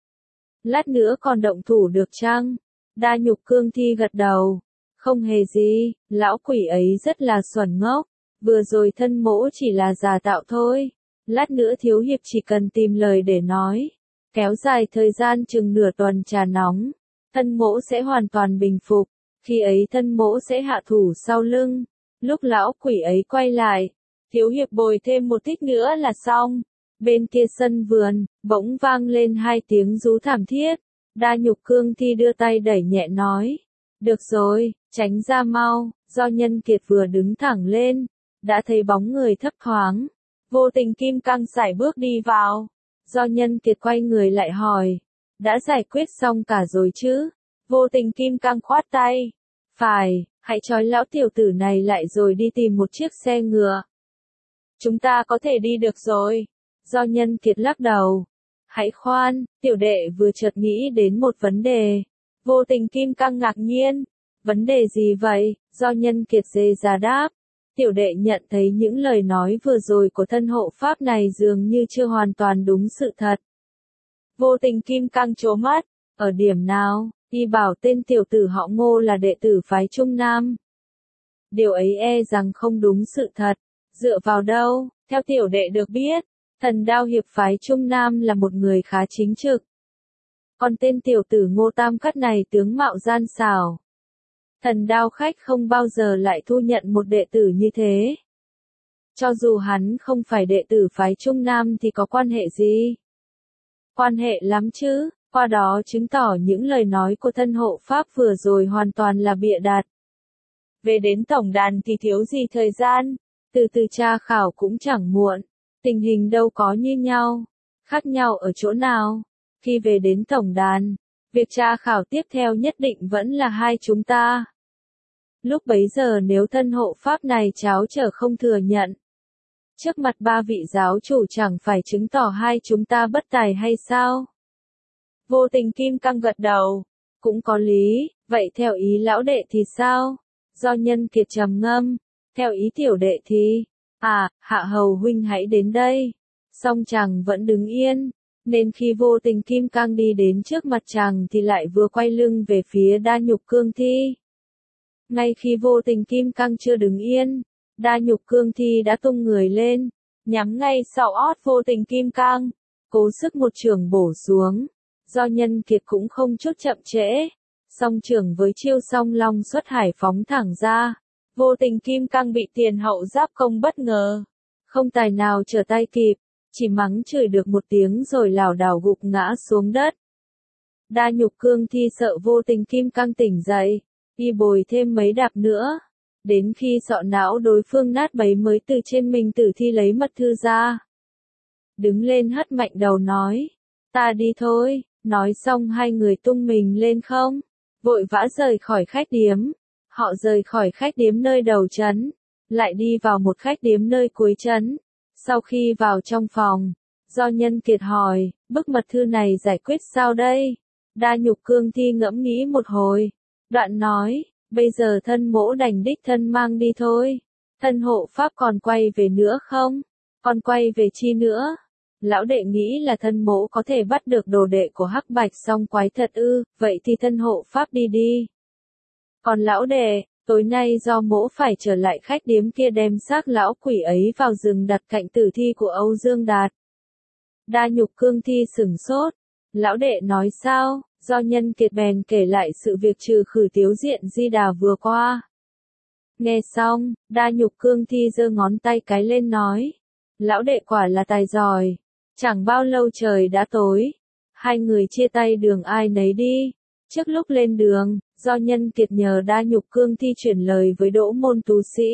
Lát nữa còn động thủ được chăng? Đa Nhục Cương Thi gật đầu. Không hề gì, lão quỷ ấy rất là xuẩn ngốc. Vừa rồi thân mỗ chỉ là giả tạo thôi. Lát nữa thiếu hiệp chỉ cần tìm lời để nói. Kéo dài thời gian chừng nửa tuần trà nóng. Thân mỗ sẽ hoàn toàn bình phục. Khi ấy thân mỗ sẽ hạ thủ sau lưng. Lúc lão quỷ ấy quay lại, thiếu hiệp bồi thêm một tích nữa là xong. Bên kia sân vườn, bỗng vang lên hai tiếng rú thảm thiết. Đa Nhục Cương Thi đưa tay đẩy nhẹ nói. Được rồi, tránh ra mau. Do Nhân Kiệt vừa đứng thẳng lên, đã thấy bóng người thấp thoáng. Vô Tình Kim Cang sải bước đi vào. Do Nhân Kiệt quay người lại hỏi. Đã giải quyết xong cả rồi chứ? Vô Tình Kim Cang khoát tay. Phải, hãy trói lão tiểu tử này lại rồi đi tìm một chiếc xe ngựa. Chúng ta có thể đi được rồi. Do Nhân Kiệt lắc đầu. Hãy khoan, tiểu đệ vừa chợt nghĩ đến một vấn đề. Vô Tình Kim Cang ngạc nhiên. Vấn đề gì vậy? Do Nhân Kiệt dè dà đáp. Tiểu đệ nhận thấy những lời nói vừa rồi của thân hộ pháp này dường như chưa hoàn toàn đúng sự thật. Vô Tình Kim Cang trố mắt. Ở điểm nào? Y bảo tên tiểu tử họ Ngô là đệ tử phái Trung Nam. Điều ấy e rằng không đúng sự thật. Dựa vào đâu? Theo tiểu đệ được biết, Thần Đao hiệp phái Trung Nam là một người khá chính trực. Còn tên tiểu tử Ngô Tam Cắt này tướng mạo gian xảo. Thần Đao khách không bao giờ lại thu nhận một đệ tử như thế. Cho dù hắn không phải đệ tử phái Trung Nam thì có quan hệ gì? Quan hệ lắm chứ, qua đó chứng tỏ những lời nói của thân hộ pháp vừa rồi hoàn toàn là bịa đặt. Về đến tổng đàn thì thiếu gì thời gian, từ từ tra khảo cũng chẳng muộn. Tình hình đâu có như nhau, khác nhau ở chỗ nào? Khi về đến tổng đàn, việc tra khảo tiếp theo nhất định vẫn là hai chúng ta. Lúc bấy giờ nếu thân hộ pháp này cháo trở không thừa nhận, trước mặt ba vị giáo chủ chẳng phải chứng tỏ hai chúng ta bất tài hay sao? Vô Tình Kim Cang gật đầu, cũng có lý, vậy theo ý lão đệ thì sao? Do Nhân Kiệt trầm ngâm, theo ý tiểu đệ thì, Hạ hầu huynh hãy đến đây. Song chàng vẫn đứng yên, nên khi Vô Tình Kim Cang đi đến trước mặt chàng thì lại vừa quay lưng về phía Đa Nhục Cương Thi. Ngay khi Vô Tình Kim Cang chưa đứng yên, Đa Nhục Cương Thi đã tung người lên, nhắm ngay sau ót Vô Tình Kim Cang, cố sức một chưởng bổ xuống. Do Nhân Kiệt cũng không chút chậm trễ, song chưởng với chiêu song long xuất hải phóng thẳng ra. Vô Tình Kim Cang bị tiền hậu giáp công bất ngờ, không tài nào trở tay kịp, chỉ mắng chửi được một tiếng rồi lảo đảo gục ngã xuống đất. Đa Nhục Cương Thi sợ Vô Tình Kim Cang tỉnh dậy, y bồi thêm mấy đạp nữa, đến khi sọ não đối phương nát bấy mới từ trên mình Tử Thi lấy mật thư ra. Đứng lên hất mạnh đầu nói, ta đi thôi, nói xong hai người tung mình lên không. vội vã rời khỏi khách điếm. Họ rời khỏi khách điếm nơi đầu trấn, lại đi vào một khách điếm nơi cuối trấn. Sau khi vào trong phòng, do Nhân Kiệt hỏi, bức mật thư này giải quyết sao đây? Đa Nhục Cương Thi ngẫm nghĩ một hồi, đoạn nói, bây giờ thân mỗ đành đích thân mang đi thôi. Thân hộ pháp còn quay về nữa không? Còn quay về chi nữa? Lão đệ nghĩ là thân mỗ có thể bắt được đồ đệ của Hắc Bạch Song Quái thật ư, vậy thì thân hộ pháp đi đi. Còn lão đệ, tối nay do mỗ phải trở lại khách điếm kia đem xác lão quỷ ấy vào rừng đặt cạnh tử thi của Âu Dương Đạt. Đa Nhục Cương Thi sửng sốt. Lão đệ nói sao? Do Nhân Kiệt bèn kể lại sự việc trừ khử Tiếu Diện Di Đà vừa qua. Nghe xong, Đa Nhục Cương Thi giơ ngón tay cái lên nói. Lão đệ quả là tài giỏi. Chẳng bao lâu trời đã tối. Hai người chia tay đường ai nấy đi. Trước lúc lên đường, do Nhân Kiệt nhờ Đa Nhục Cương Thi chuyển lời với Đỗ Môn Tú Sĩ.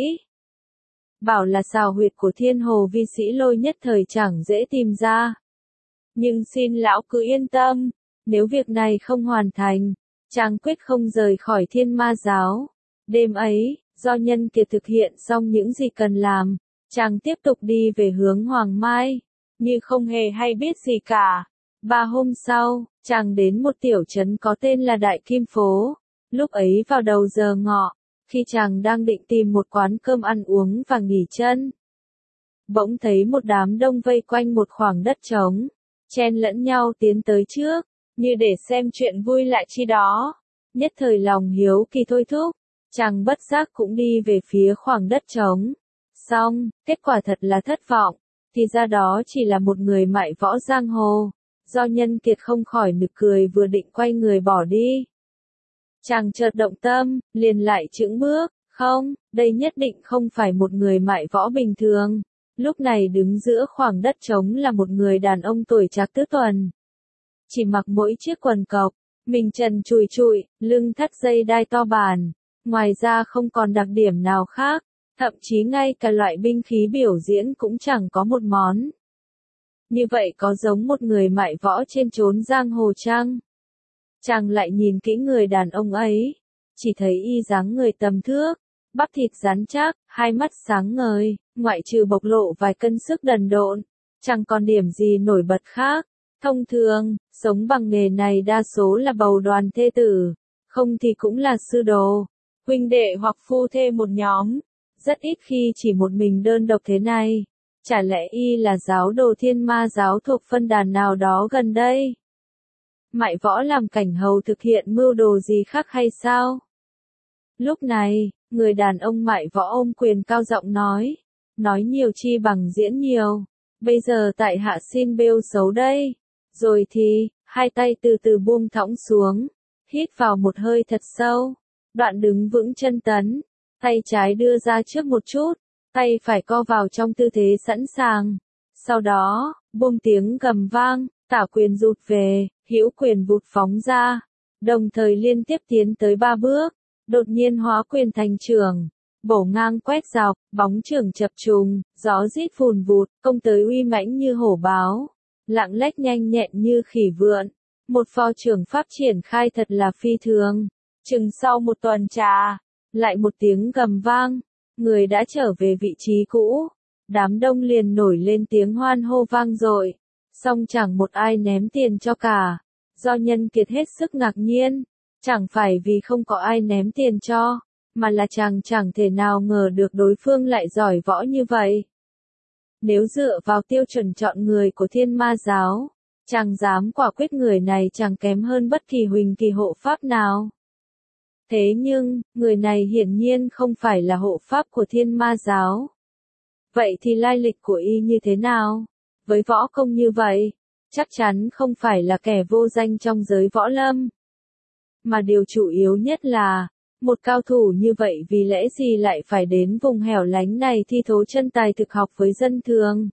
Bảo là xào huyệt của Thiên Hồ Vi Sĩ Lôi nhất thời chẳng dễ tìm ra. Nhưng xin lão cứ yên tâm, nếu việc này không hoàn thành, chàng quyết không rời khỏi Thiên Ma Giáo. Đêm ấy, do Nhân Kiệt thực hiện xong những gì cần làm, chàng tiếp tục đi về hướng Hoàng Mai, như không hề hay biết gì cả. 3 hôm sau, chàng đến một tiểu trấn có tên là Đại Kim Phố. Lúc ấy vào đầu giờ ngọ, khi chàng đang định tìm một quán cơm ăn uống và nghỉ chân, bỗng thấy một đám đông vây quanh một khoảng đất trống, chen lẫn nhau tiến tới trước, như để xem chuyện vui lại chi đó. Nhất thời lòng hiếu kỳ thôi thúc, chàng bất giác cũng đi về phía khoảng đất trống. Xong, kết quả thật là thất vọng, thì ra đó chỉ là một người mại võ giang hồ. Do Nhân Kiệt không khỏi nực cười vừa định quay người bỏ đi. Chàng chợt động tâm, liền lại chững bước, không, đây nhất định không phải một người mại võ bình thường. Lúc này đứng giữa khoảng đất trống là một người đàn ông tuổi trạc tứ tuần. Chỉ mặc mỗi chiếc quần cộc, mình trần trụi trụi, lưng thắt dây đai to bản. Ngoài ra không còn đặc điểm nào khác, thậm chí ngay cả loại binh khí biểu diễn cũng chẳng có một món. Như vậy có giống một người mại võ trên chốn giang hồ chăng? Chàng lại nhìn kỹ người đàn ông ấy, chỉ thấy y dáng người tầm thước, bắp thịt rắn chắc, hai mắt sáng ngời, ngoại trừ bộc lộ vài cân sức đần độn, chẳng còn điểm gì nổi bật khác. Thông thường, sống bằng nghề này đa số là bầu đoàn thê tử, không thì cũng là sư đồ, huynh đệ hoặc phu thê một nhóm, rất ít khi chỉ một mình đơn độc thế này. Chả lẽ y là giáo đồ Thiên Ma Giáo thuộc phân đàn nào đó gần đây? Mại võ làm cảnh hầu thực hiện mưu đồ gì khác hay sao? Lúc này, người đàn ông mại võ ôm quyền cao giọng nói nhiều chi bằng diễn nhiều. Bây giờ tại hạ xin bêu xấu đây. Rồi thì, hai tay từ từ buông thõng xuống, hít vào một hơi thật sâu, đoạn đứng vững chân tấn, tay trái đưa ra trước một chút, tay phải co vào trong tư thế sẵn sàng. Sau đó, buông tiếng gầm vang, tả quyền rụt về, hữu quyền vụt phóng ra, đồng thời liên tiếp tiến tới 3 bước, đột nhiên hóa quyền thành trưởng, bổ ngang quét dọc, bóng trưởng chập trùng, gió rít vùn vụt, công tới uy mãnh như hổ báo, lạng lách nhanh nhẹn như khỉ vượn. Một phò trưởng pháp triển khai thật là phi thường. Chừng sau một tuần trà, lại một tiếng gầm vang, người đã trở về vị trí cũ, đám đông liền nổi lên tiếng hoan hô vang dội, song chẳng một ai ném tiền cho cả. Do Nhân Kiệt hết sức ngạc nhiên, chẳng phải vì không có ai ném tiền cho, mà là chàng chẳng thể nào ngờ được đối phương lại giỏi võ như vậy. Nếu dựa vào tiêu chuẩn chọn người của Thiên Ma Giáo, chàng dám quả quyết người này chẳng kém hơn bất kỳ huỳnh kỳ hộ pháp nào. Thế nhưng, người này hiển nhiên không phải là hộ pháp của Thiên Ma Giáo. Vậy thì lai lịch của y như thế nào? Với võ công như vậy, chắc chắn không phải là kẻ vô danh trong giới võ lâm. Mà điều chủ yếu nhất là, một cao thủ như vậy vì lẽ gì lại phải đến vùng hẻo lánh này thi thố chân tài thực học với dân thường?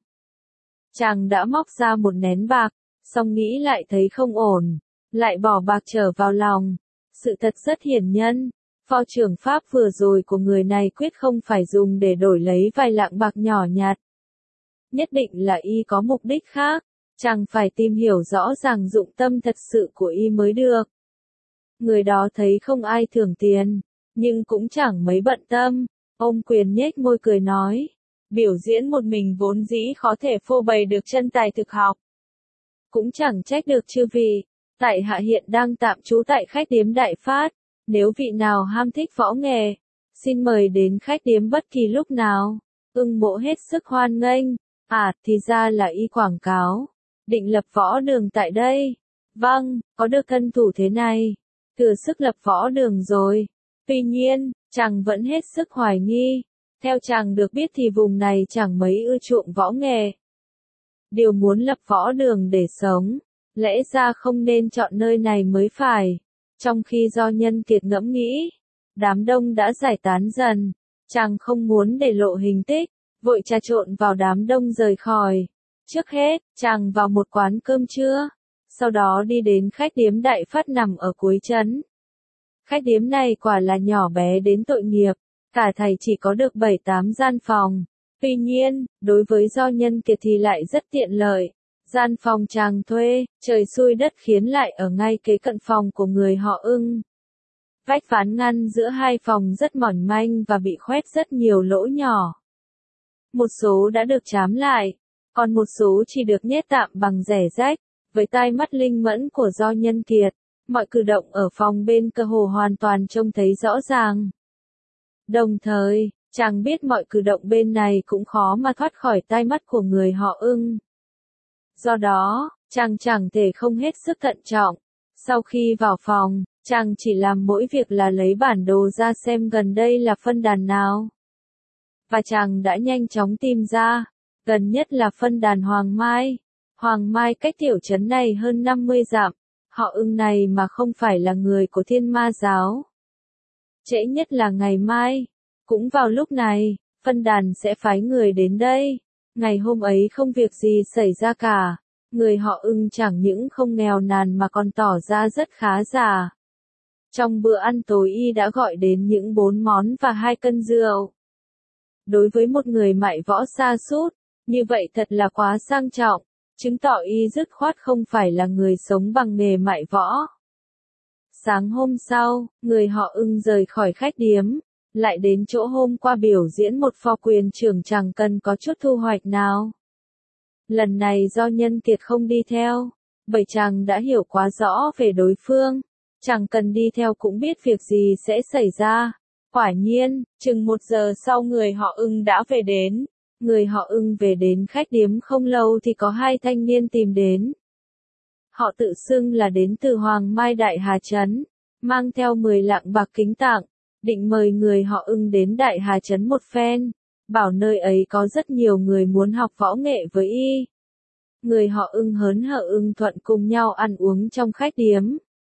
Chàng đã móc ra một nén bạc, song nghĩ lại thấy không ổn, lại bỏ bạc trở vào lòng. Sự thật rất hiển nhân, phò trưởng pháp vừa rồi của người này quyết không phải dùng để đổi lấy vài lạng bạc nhỏ nhặt. Nhất định là y có mục đích khác, chàng phải tìm hiểu rõ ràng dụng tâm thật sự của y mới được. Người đó thấy không ai thưởng tiền, nhưng cũng chẳng mấy bận tâm. Ông Quyền nhếch môi cười nói, biểu diễn một mình vốn dĩ khó thể phô bày được chân tài thực học. Cũng chẳng trách được chư vị, tại hạ hiện đang tạm trú tại khách điếm Đại Phát, nếu vị nào ham thích võ nghệ, xin mời đến khách điếm bất kỳ lúc nào. Ưng Mộ hết sức hoan nghênh. À, thì ra là y quảng cáo, định lập võ đường tại đây. Vâng, có được thân thủ thế này, thừa sức lập võ đường rồi. Tuy nhiên, chàng vẫn hết sức hoài nghi. Theo chàng được biết thì vùng này chẳng mấy ưa chuộng võ nghệ. Điều muốn lập võ đường để sống, lẽ ra không nên chọn nơi này mới phải. Trong khi do Nhân Kiệt ngẫm nghĩ, đám đông đã giải tán dần, chàng không muốn để lộ hình tích, vội trà trộn vào đám đông rời khỏi. Trước hết, chàng vào một quán cơm trưa, sau đó đi đến khách điếm Đại Phát nằm ở cuối trấn. Khách điếm này quả là nhỏ bé đến tội nghiệp, cả thầy chỉ có được 7-8 gian phòng. Tuy nhiên, đối với do Nhân Kiệt thì lại rất tiện lợi. Gian phòng chàng thuê, trời xui đất khiến lại ở ngay kế cận phòng của người họ Ưng. Vách ván ngăn giữa hai phòng rất mỏng manh và bị khoét rất nhiều lỗ nhỏ. Một số đã được trám lại, còn một số chỉ được nhét tạm bằng rẻ rách. Với tai mắt linh mẫn của do Nhân Kiệt, mọi cử động ở phòng bên cơ hồ hoàn toàn trông thấy rõ ràng. Đồng thời, chàng biết mọi cử động bên này cũng khó mà thoát khỏi tai mắt của người họ Ưng. Do đó, chàng chẳng thể không hết sức thận trọng. Sau khi vào phòng, chàng chỉ làm mỗi việc là lấy bản đồ ra xem gần đây là phân đàn nào. Và chàng đã nhanh chóng tìm ra, gần nhất là phân đàn Hoàng Mai. Hoàng Mai cách tiểu trấn này hơn 50 dặm, họ Ưng này mà không phải là người của Thiên Ma giáo. Trễ nhất là ngày mai, cũng vào lúc này, phân đàn sẽ phái người đến đây. Ngày hôm ấy không việc gì xảy ra cả, người họ Ưng chẳng những không nghèo nàn mà còn tỏ ra rất khá giả. Trong bữa ăn tối y đã gọi đến những 4 món và 2 cân rượu. Đối với một người mại võ sa sút, như vậy thật là quá sang trọng, chứng tỏ y dứt khoát không phải là người sống bằng nghề mại võ. Sáng hôm sau, người họ Ưng rời khỏi khách điếm, lại đến chỗ hôm qua biểu diễn một pho quyền trưởng chẳng cần có chút thu hoạch nào. Lần này do Nhân Kiệt không đi theo, bởi chàng đã hiểu quá rõ về đối phương, chẳng cần đi theo cũng biết việc gì sẽ xảy ra. Quả nhiên, chừng 1 giờ sau người họ Ưng đã về đến. Người họ Ưng về đến khách điếm không lâu thì có 2 thanh niên tìm đến. Họ tự xưng là đến từ Hoàng Mai Đại Hà Trấn, mang theo 10 lạng bạc kính tặng, định mời người họ Ưng đến Đại Hà Trấn một phen, bảo nơi ấy có rất nhiều người muốn học võ nghệ với y. Người họ Ưng hớn hở ưng thuận cùng nhau ăn uống trong khách điếm.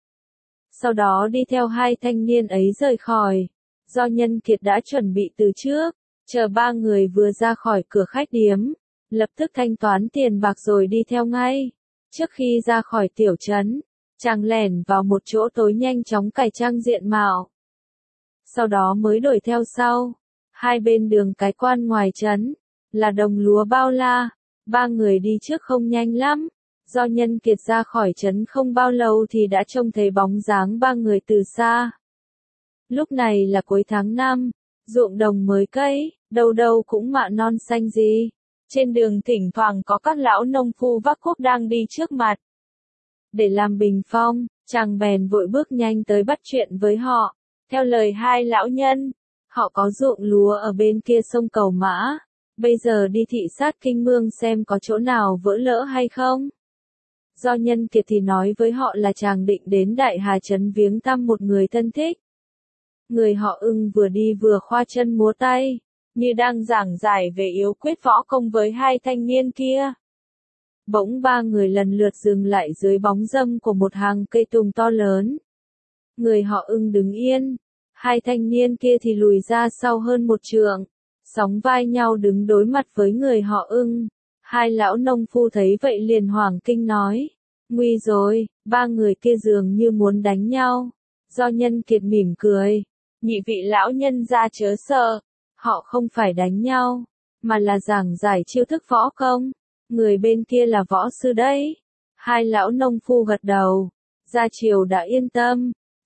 Sau đó đi theo 2 thanh niên ấy rời khỏi. Do Nhân Kiệt đã chuẩn bị từ trước, chờ 3 người vừa ra khỏi cửa khách điếm, lập tức thanh toán tiền bạc rồi đi theo ngay. Trước khi ra khỏi tiểu trấn, chàng lẻn vào một chỗ tối nhanh chóng cải trang diện mạo. Sau đó mới đuổi theo sau. Hai bên đường cái quan ngoài trấn, là đồng lúa bao la. 3 người đi trước không nhanh lắm. Do Nhân Kiệt ra khỏi trấn không bao lâu thì đã trông thấy bóng dáng 3 người từ xa. Lúc này là cuối tháng 5, ruộng đồng mới cấy, đâu đâu cũng mạ non xanh gì. Trên đường thỉnh thoảng có các lão nông phu vác cuốc đang đi trước mặt. Để làm bình phong, chàng bèn vội bước nhanh tới bắt chuyện với họ. Theo lời 2 lão nhân, họ có ruộng lúa ở bên kia sông Cầu Mã. Bây giờ đi thị sát Kinh Mương xem có chỗ nào vỡ lỡ hay không. Do Nhân Kiệt thì nói với họ là chàng định đến Đại Hà Trấn viếng thăm một người thân thích. Người họ Ưng vừa đi vừa khoa chân múa tay, như đang giảng giải về yếu quyết võ công với 2 thanh niên kia. Bỗng 3 người lần lượt dừng lại dưới bóng râm của một hàng cây tùng to lớn. Người họ Ưng đứng yên, 2 thanh niên kia thì lùi ra sau hơn 1 trượng, sóng vai nhau đứng đối mặt với người họ Ưng. 2 lão nông phu thấy vậy liền hoảng kinh nói, nguy rồi, 3 người kia dường như muốn đánh nhau. Do Nhân Kiệt mỉm cười, nhị vị lão nhân ra chớ sợ, họ không phải đánh nhau, mà là giảng giải chiêu thức võ công. Người bên kia là võ sư đấy. 2 lão nông phu gật đầu, gia triều đã yên tâm.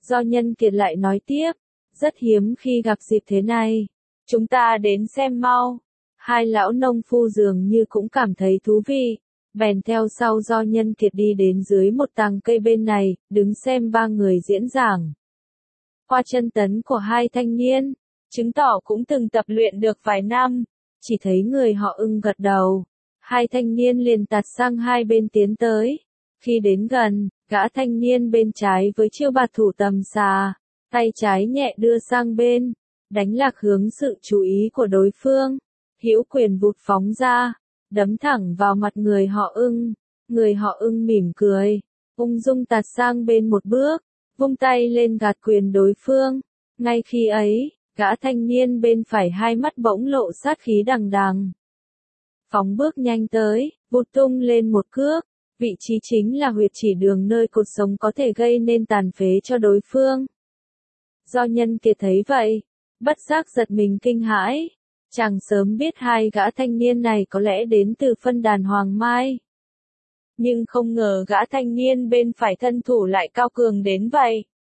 Do Nhân Kiệt lại nói tiếp, rất hiếm khi gặp dịp thế này. Chúng ta đến xem mau. Hai lão nông phu dường như cũng cảm thấy thú vị, bèn theo sau Do Nhân Kiệt đi đến dưới một tàng cây bên này, đứng xem ba người diễn giảng. Qua chân tấn của hai thanh niên, chứng tỏ cũng từng tập luyện được vài năm, chỉ thấy người họ Ưng gật đầu. Hai thanh niên liền tạt sang hai bên tiến tới. Khi đến gần, gã thanh niên bên trái với chiêu bạt thủ tầm xà, tay trái nhẹ đưa sang bên, đánh lạc hướng sự chú ý của đối phương. Hữu quyền vụt phóng ra, đấm thẳng vào mặt người họ Ưng. Người họ Ưng mỉm cười, ung dung tạt sang bên một bước, vung tay lên gạt quyền đối phương. Ngay khi ấy, gã thanh niên bên phải hai mắt bỗng lộ sát khí đằng đằng. Phóng bước nhanh tới, vụt tung lên một cước, vị trí chính là huyệt chỉ đường nơi cột sống có thể gây nên tàn phế cho đối phương. Do Nhân Kiệt thấy vậy, bất giác giật mình kinh hãi, chàng sớm biết hai gã thanh niên này có lẽ đến từ phân đàn Hoàng Mai. Nhưng không ngờ gã thanh niên bên phải thân thủ lại cao cường đến vậy.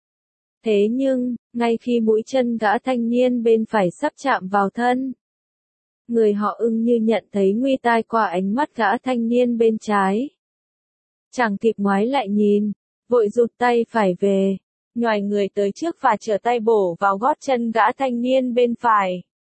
Thế nhưng, ngay khi mũi chân gã thanh niên bên phải sắp chạm vào thân, người họ Ưng như nhận thấy nguy tai qua ánh mắt gã thanh niên bên trái. Chẳng kịp ngoái lại nhìn, vội rụt tay phải về, nhoài người tới trước và trở tay bổ vào gót chân gã thanh niên bên phải.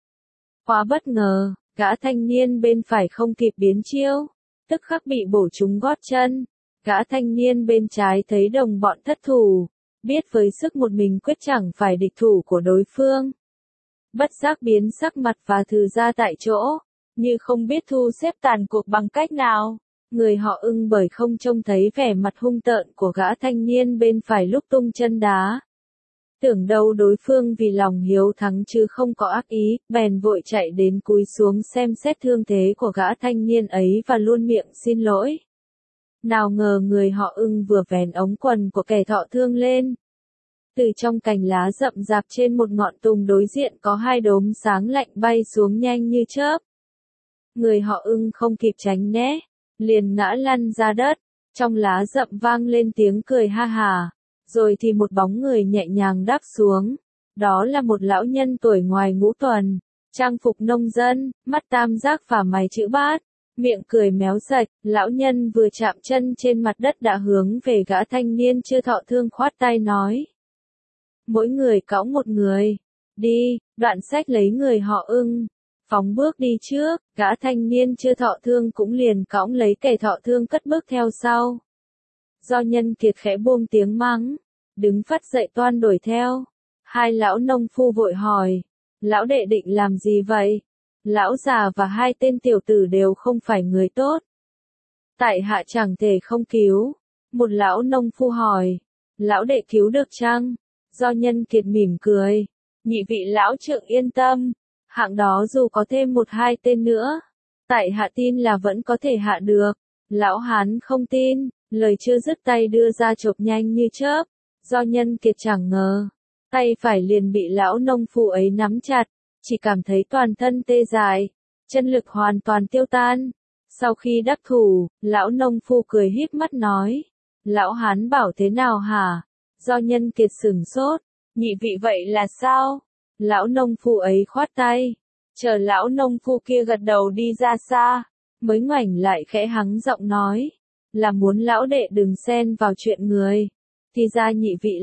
Quá bất ngờ, gã thanh niên bên phải không kịp biến chiêu, tức khắc bị bổ trúng gót chân. Gã thanh niên bên trái thấy đồng bọn thất thủ, biết với sức một mình quyết chẳng phải địch thủ của đối phương. Bất giác biến sắc mặt và thừ ra tại chỗ, như không biết thu xếp tàn cuộc bằng cách nào. Người họ Ưng bởi không trông thấy vẻ mặt hung tợn của gã thanh niên bên phải lúc tung chân đá. Tưởng đâu đối phương vì lòng hiếu thắng chứ không có ác ý, bèn vội chạy đến cúi xuống xem xét thương thế của gã thanh niên ấy và luôn miệng xin lỗi. Nào ngờ người họ Ưng vừa vén ống quần của kẻ thọ thương lên. Từ trong cành lá rậm rạp trên một ngọn tùng đối diện có hai đốm sáng lạnh bay xuống nhanh như chớp. Người họ Ưng không kịp tránh né, liền ngã lăn ra đất, trong lá rậm vang lên tiếng cười ha hả, rồi thì một bóng người nhẹ nhàng đáp xuống. Đó là một lão nhân tuổi ngoài ngũ tuần, trang phục nông dân, mắt tam giác và mày chữ bát, miệng cười méo sạch. Lão nhân vừa chạm chân trên mặt đất đã hướng về gã thanh niên chưa thọ thương khoát tay nói. Mỗi người cõng một người, đi. Đoạn sách lấy người họ Ưng, phóng bước đi trước, gã thanh niên chưa thọ thương cũng liền cõng lấy kẻ thọ thương cất bước theo sau. Do Nhân Kiệt khẽ buông tiếng mắng, đứng phắt dậy toan đuổi theo. Hai lão nông phu vội hỏi, lão đệ định làm gì vậy? Lão già và hai tên tiểu tử đều không phải người tốt. Tại hạ chẳng thể không cứu. Một lão nông phu hỏi, lão đệ cứu được chăng? Do Nhân Kiệt mỉm cười, nhị vị lão trượng yên tâm, hạng đó dù có thêm một hai tên nữa, tại hạ tin là vẫn có thể hạ được. Lão hán không tin, lời chưa dứt tay đưa ra chộp nhanh như chớp. Do Nhân Kiệt chẳng ngờ, tay phải liền bị lão nông phu ấy nắm chặt, chỉ cảm thấy toàn thân tê dại, chân lực hoàn toàn tiêu tan. Sau khi đắc thủ, lão nông phu cười híp mắt nói, lão hán bảo thế nào hả? Do Nhân Kiệt sửng sốt, nhị vị vậy là sao? Lão nông phu ấy khoát tay, chờ lão nông phu kia gật đầu đi ra xa, mới ngoảnh lại khẽ hắng giọng nói, là muốn lão đệ đừng xen vào chuyện người. Thì ra nhị vị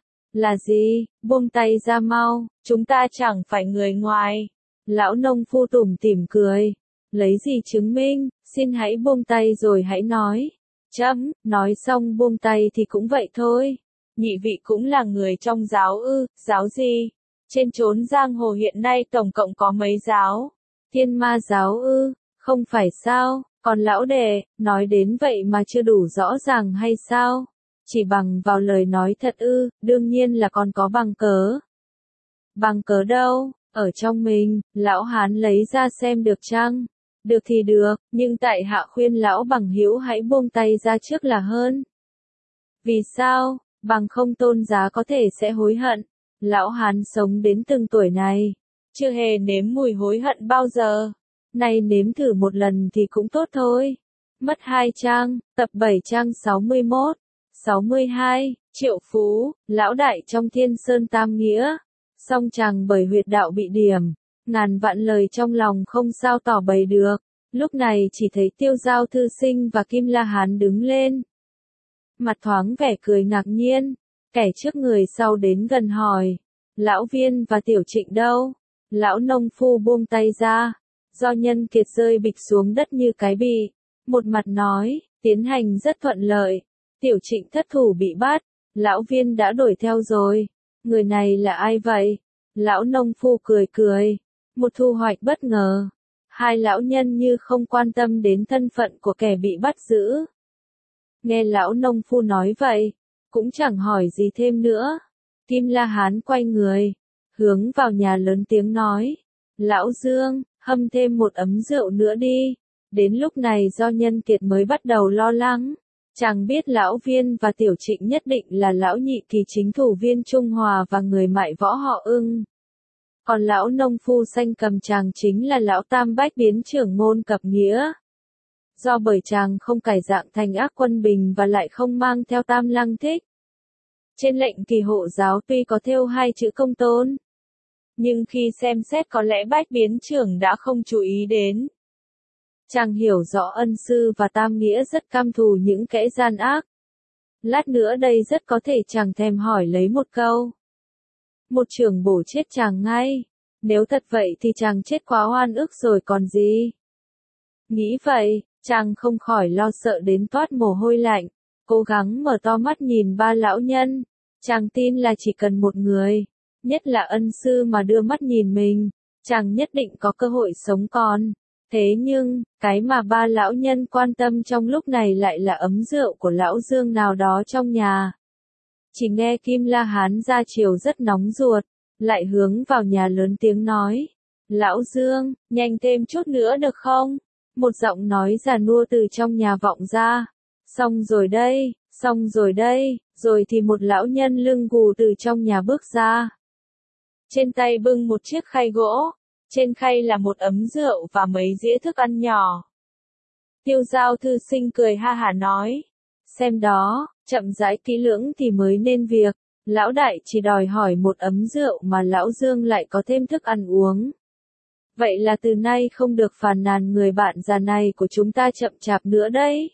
là gì? Buông tay ra mau, chúng ta chẳng phải người ngoài. Lão nông phu tủm tỉm cười, lấy gì chứng minh, xin hãy buông tay rồi hãy nói. Chấm, nói xong buông tay thì cũng vậy thôi. Nhị vị cũng là người trong giáo ư? Giáo gì? Trên chốn giang hồ hiện nay tổng cộng có mấy giáo? Thiên Ma giáo ư? Không phải sao? Còn lão đệ, nói đến vậy mà chưa đủ rõ ràng hay sao? Chỉ bằng vào lời nói thật ư? Đương nhiên là còn có bằng cớ. Bằng cớ đâu? Ở trong mình, lão hán lấy ra xem được chăng? Được thì được, nhưng tại hạ khuyên lão bằng hữu hãy buông tay ra trước là hơn. Vì sao? Bằng không tôn giá có thể sẽ hối hận. Lão hán sống đến từng tuổi này, chưa hề nếm mùi hối hận bao giờ. Này nếm thử một lần thì cũng tốt thôi. Mất 2 trang, tập 7 trang 61. 62, Triệu Phú, lão đại trong Thiên Sơn Tam Nghĩa. Song chàng bởi huyệt đạo bị điểm, ngàn vạn lời trong lòng không sao tỏ bày được. Lúc này chỉ thấy Tiêu Giao thư sinh và Kim La Hán đứng lên. Mặt thoáng vẻ cười ngạc nhiên, kẻ trước người sau đến gần hỏi. Lão Viên và Tiểu Trịnh đâu? Lão nông phu buông tay ra. Do Nhân Kiệt rơi bịch xuống đất như cái bị. Một mặt nói, tiến hành rất thuận lợi. Tiểu Trịnh thất thủ bị bắt. Lão Viên đã đuổi theo rồi. Người này là ai vậy? Lão nông phu cười cười. Một thu hoạch bất ngờ. Hai lão nhân như không quan tâm đến thân phận của kẻ bị bắt giữ. Nghe lão nông phu nói vậy, cũng chẳng hỏi gì thêm nữa. Kim La Hán quay người, hướng vào nhà lớn tiếng nói. Lão Dương, hâm thêm một ấm rượu nữa đi. Đến lúc này do Nhân Kiệt mới bắt đầu lo lắng. Chàng biết lão Viên và Tiểu Trịnh nhất định là lão nhị kỳ chính thủ Viên Trung Hòa và người mại võ họ Ưng. Còn lão nông phu xanh cầm chàng chính là lão Tam Bách biến trưởng môn Cập Nghĩa. Do bởi chàng không cải dạng thành ác quân bình và lại không mang theo Tam Lăng Thích. Trên lệnh kỳ hộ giáo tuy có thêu hai chữ công tôn, nhưng khi xem xét có lẽ Bách biến trưởng đã không chú ý đến. Chàng hiểu rõ Ân Sư và Tam Nghĩa rất căm thù những kẻ gian ác. Lát nữa đây rất có thể chàng thèm hỏi lấy một câu. Một trưởng bổ chết chàng ngay. Nếu thật vậy thì chàng chết quá oan ức rồi còn gì. Nghĩ vậy, chàng không khỏi lo sợ đến toát mồ hôi lạnh. Cố gắng mở to mắt nhìn ba lão nhân. Chàng tin là chỉ cần một người, nhất là Ân Sư mà đưa mắt nhìn mình, chàng nhất định có cơ hội sống còn. Thế nhưng, cái mà ba lão nhân quan tâm trong lúc này lại là ấm rượu của lão Dương nào đó trong nhà. Chỉ nghe Kim La Hán ra chiều rất nóng ruột, lại hướng vào nhà lớn tiếng nói. Lão Dương, nhanh thêm chút nữa được không? Một giọng nói già nua từ trong nhà vọng ra. Xong rồi đây, rồi thì một lão nhân lưng gù từ trong nhà bước ra. Trên tay bưng một chiếc khay gỗ, trên khay là một ấm rượu và mấy dĩa thức ăn nhỏ. Tiêu Giao thư sinh cười ha hả nói. Xem đó, chậm rãi kỹ lưỡng thì mới nên việc. Lão đại chỉ đòi hỏi một ấm rượu mà lão Dương lại có thêm thức ăn uống. Vậy là từ nay không được phàn nàn người bạn già này của chúng ta chậm chạp nữa đấy.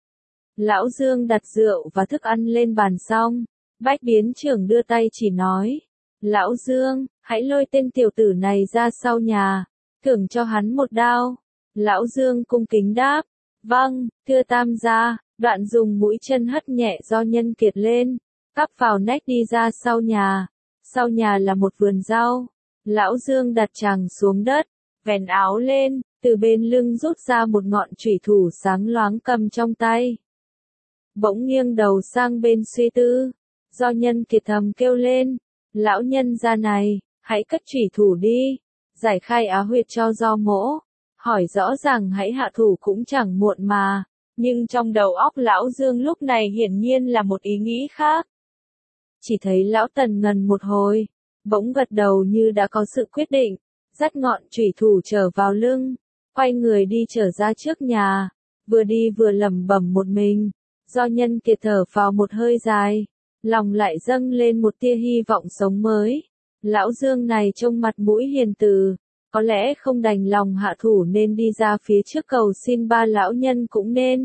Lão Dương đặt rượu và thức ăn lên bàn xong, Bách biến trưởng đưa tay chỉ nói. Lão Dương, hãy lôi tên tiểu tử này ra sau nhà, thưởng cho hắn một đao. Lão Dương cung kính đáp. Vâng, thưa Tam gia. Đoạn dùng mũi chân hất nhẹ do Nhân Kiệt lên, cắp vào nách đi ra sau nhà. Sau nhà là một vườn rau. Lão Dương đặt chàng xuống đất, vén áo lên, từ bên lưng rút ra một ngọn chủy thủ sáng loáng cầm trong tay. Bỗng nghiêng đầu sang bên suy tư, do Nhân Kiệt thầm kêu lên. Lão nhân gia này, hãy cất chủy thủ đi, giải khai á huyệt cho do mỗ. Hỏi rõ ràng hãy hạ thủ cũng chẳng muộn mà. Nhưng trong đầu óc lão Dương lúc này hiển nhiên là một ý nghĩ khác. Chỉ thấy lão Tần ngần một hồi, bỗng gật đầu như đã có sự quyết định, dắt ngọn chủy thủ trở vào lưng, quay người đi trở ra trước nhà, vừa đi vừa lẩm bẩm một mình. Do Nhân Kiệt thở vào một hơi dài, lòng lại dâng lên một tia hy vọng sống mới. Lão Dương này trông mặt mũi hiền từ, có lẽ không đành lòng hạ thủ nên đi ra phía trước cầu xin ba lão nhân cũng nên.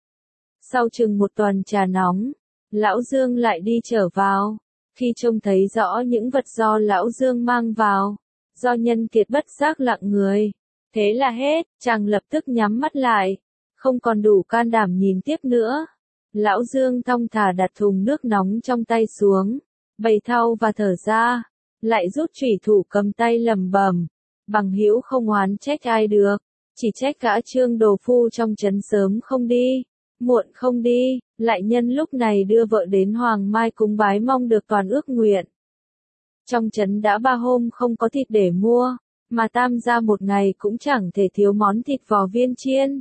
Sau chừng một tuần trà nóng, lão Dương lại đi trở vào. Khi trông thấy rõ những vật do lão Dương mang vào, do Nhân Kiệt bất giác lặng người. Thế là hết, chàng lập tức nhắm mắt lại, không còn đủ can đảm nhìn tiếp nữa. Lão Dương thong thả đặt thùng nước nóng trong tay xuống, bày thau và thở ra, lại rút chủy thủ cầm tay lẩm bẩm. Bằng hữu không oán trách ai được, chỉ trách gã Trương đồ phu trong trấn sớm không đi, muộn không đi, lại nhân lúc này đưa vợ đến Hoàng Mai cúng bái mong được toàn ước nguyện. Trong trấn đã 3 hôm không có thịt để mua, mà Tam gia một ngày cũng chẳng thể thiếu món thịt vò viên chiên.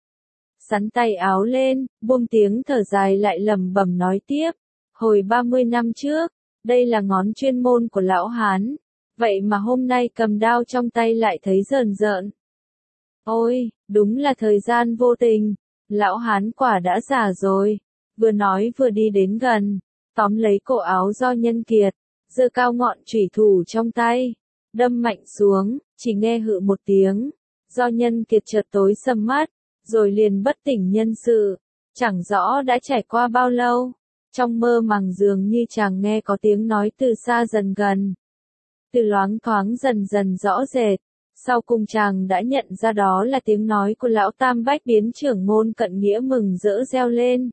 Sắn tay áo lên, buông tiếng thở dài lại lẩm bẩm nói tiếp. Hồi 30 năm trước, đây là ngón chuyên môn của lão Hán. Vậy mà hôm nay cầm đao trong tay lại thấy rờn rợn. Ôi, đúng là thời gian vô tình. Lão Hán quả đã già rồi. vừa nói vừa đi đến gần, tóm lấy cổ áo Do Nhân Kiệt, giơ cao ngọn chủy thủ trong tay, đâm mạnh xuống, chỉ nghe hự một tiếng, Do Nhân Kiệt chợt tối sầm mắt, rồi liền bất tỉnh nhân sự, chẳng rõ đã trải qua bao lâu, trong mơ màng dường như chàng nghe có tiếng nói từ xa dần gần, từ loáng thoáng dần dần rõ rệt, sau cùng chàng đã nhận ra đó là tiếng nói của lão Tam Bách Biến trưởng môn Cận Nghĩa mừng rỡ reo lên.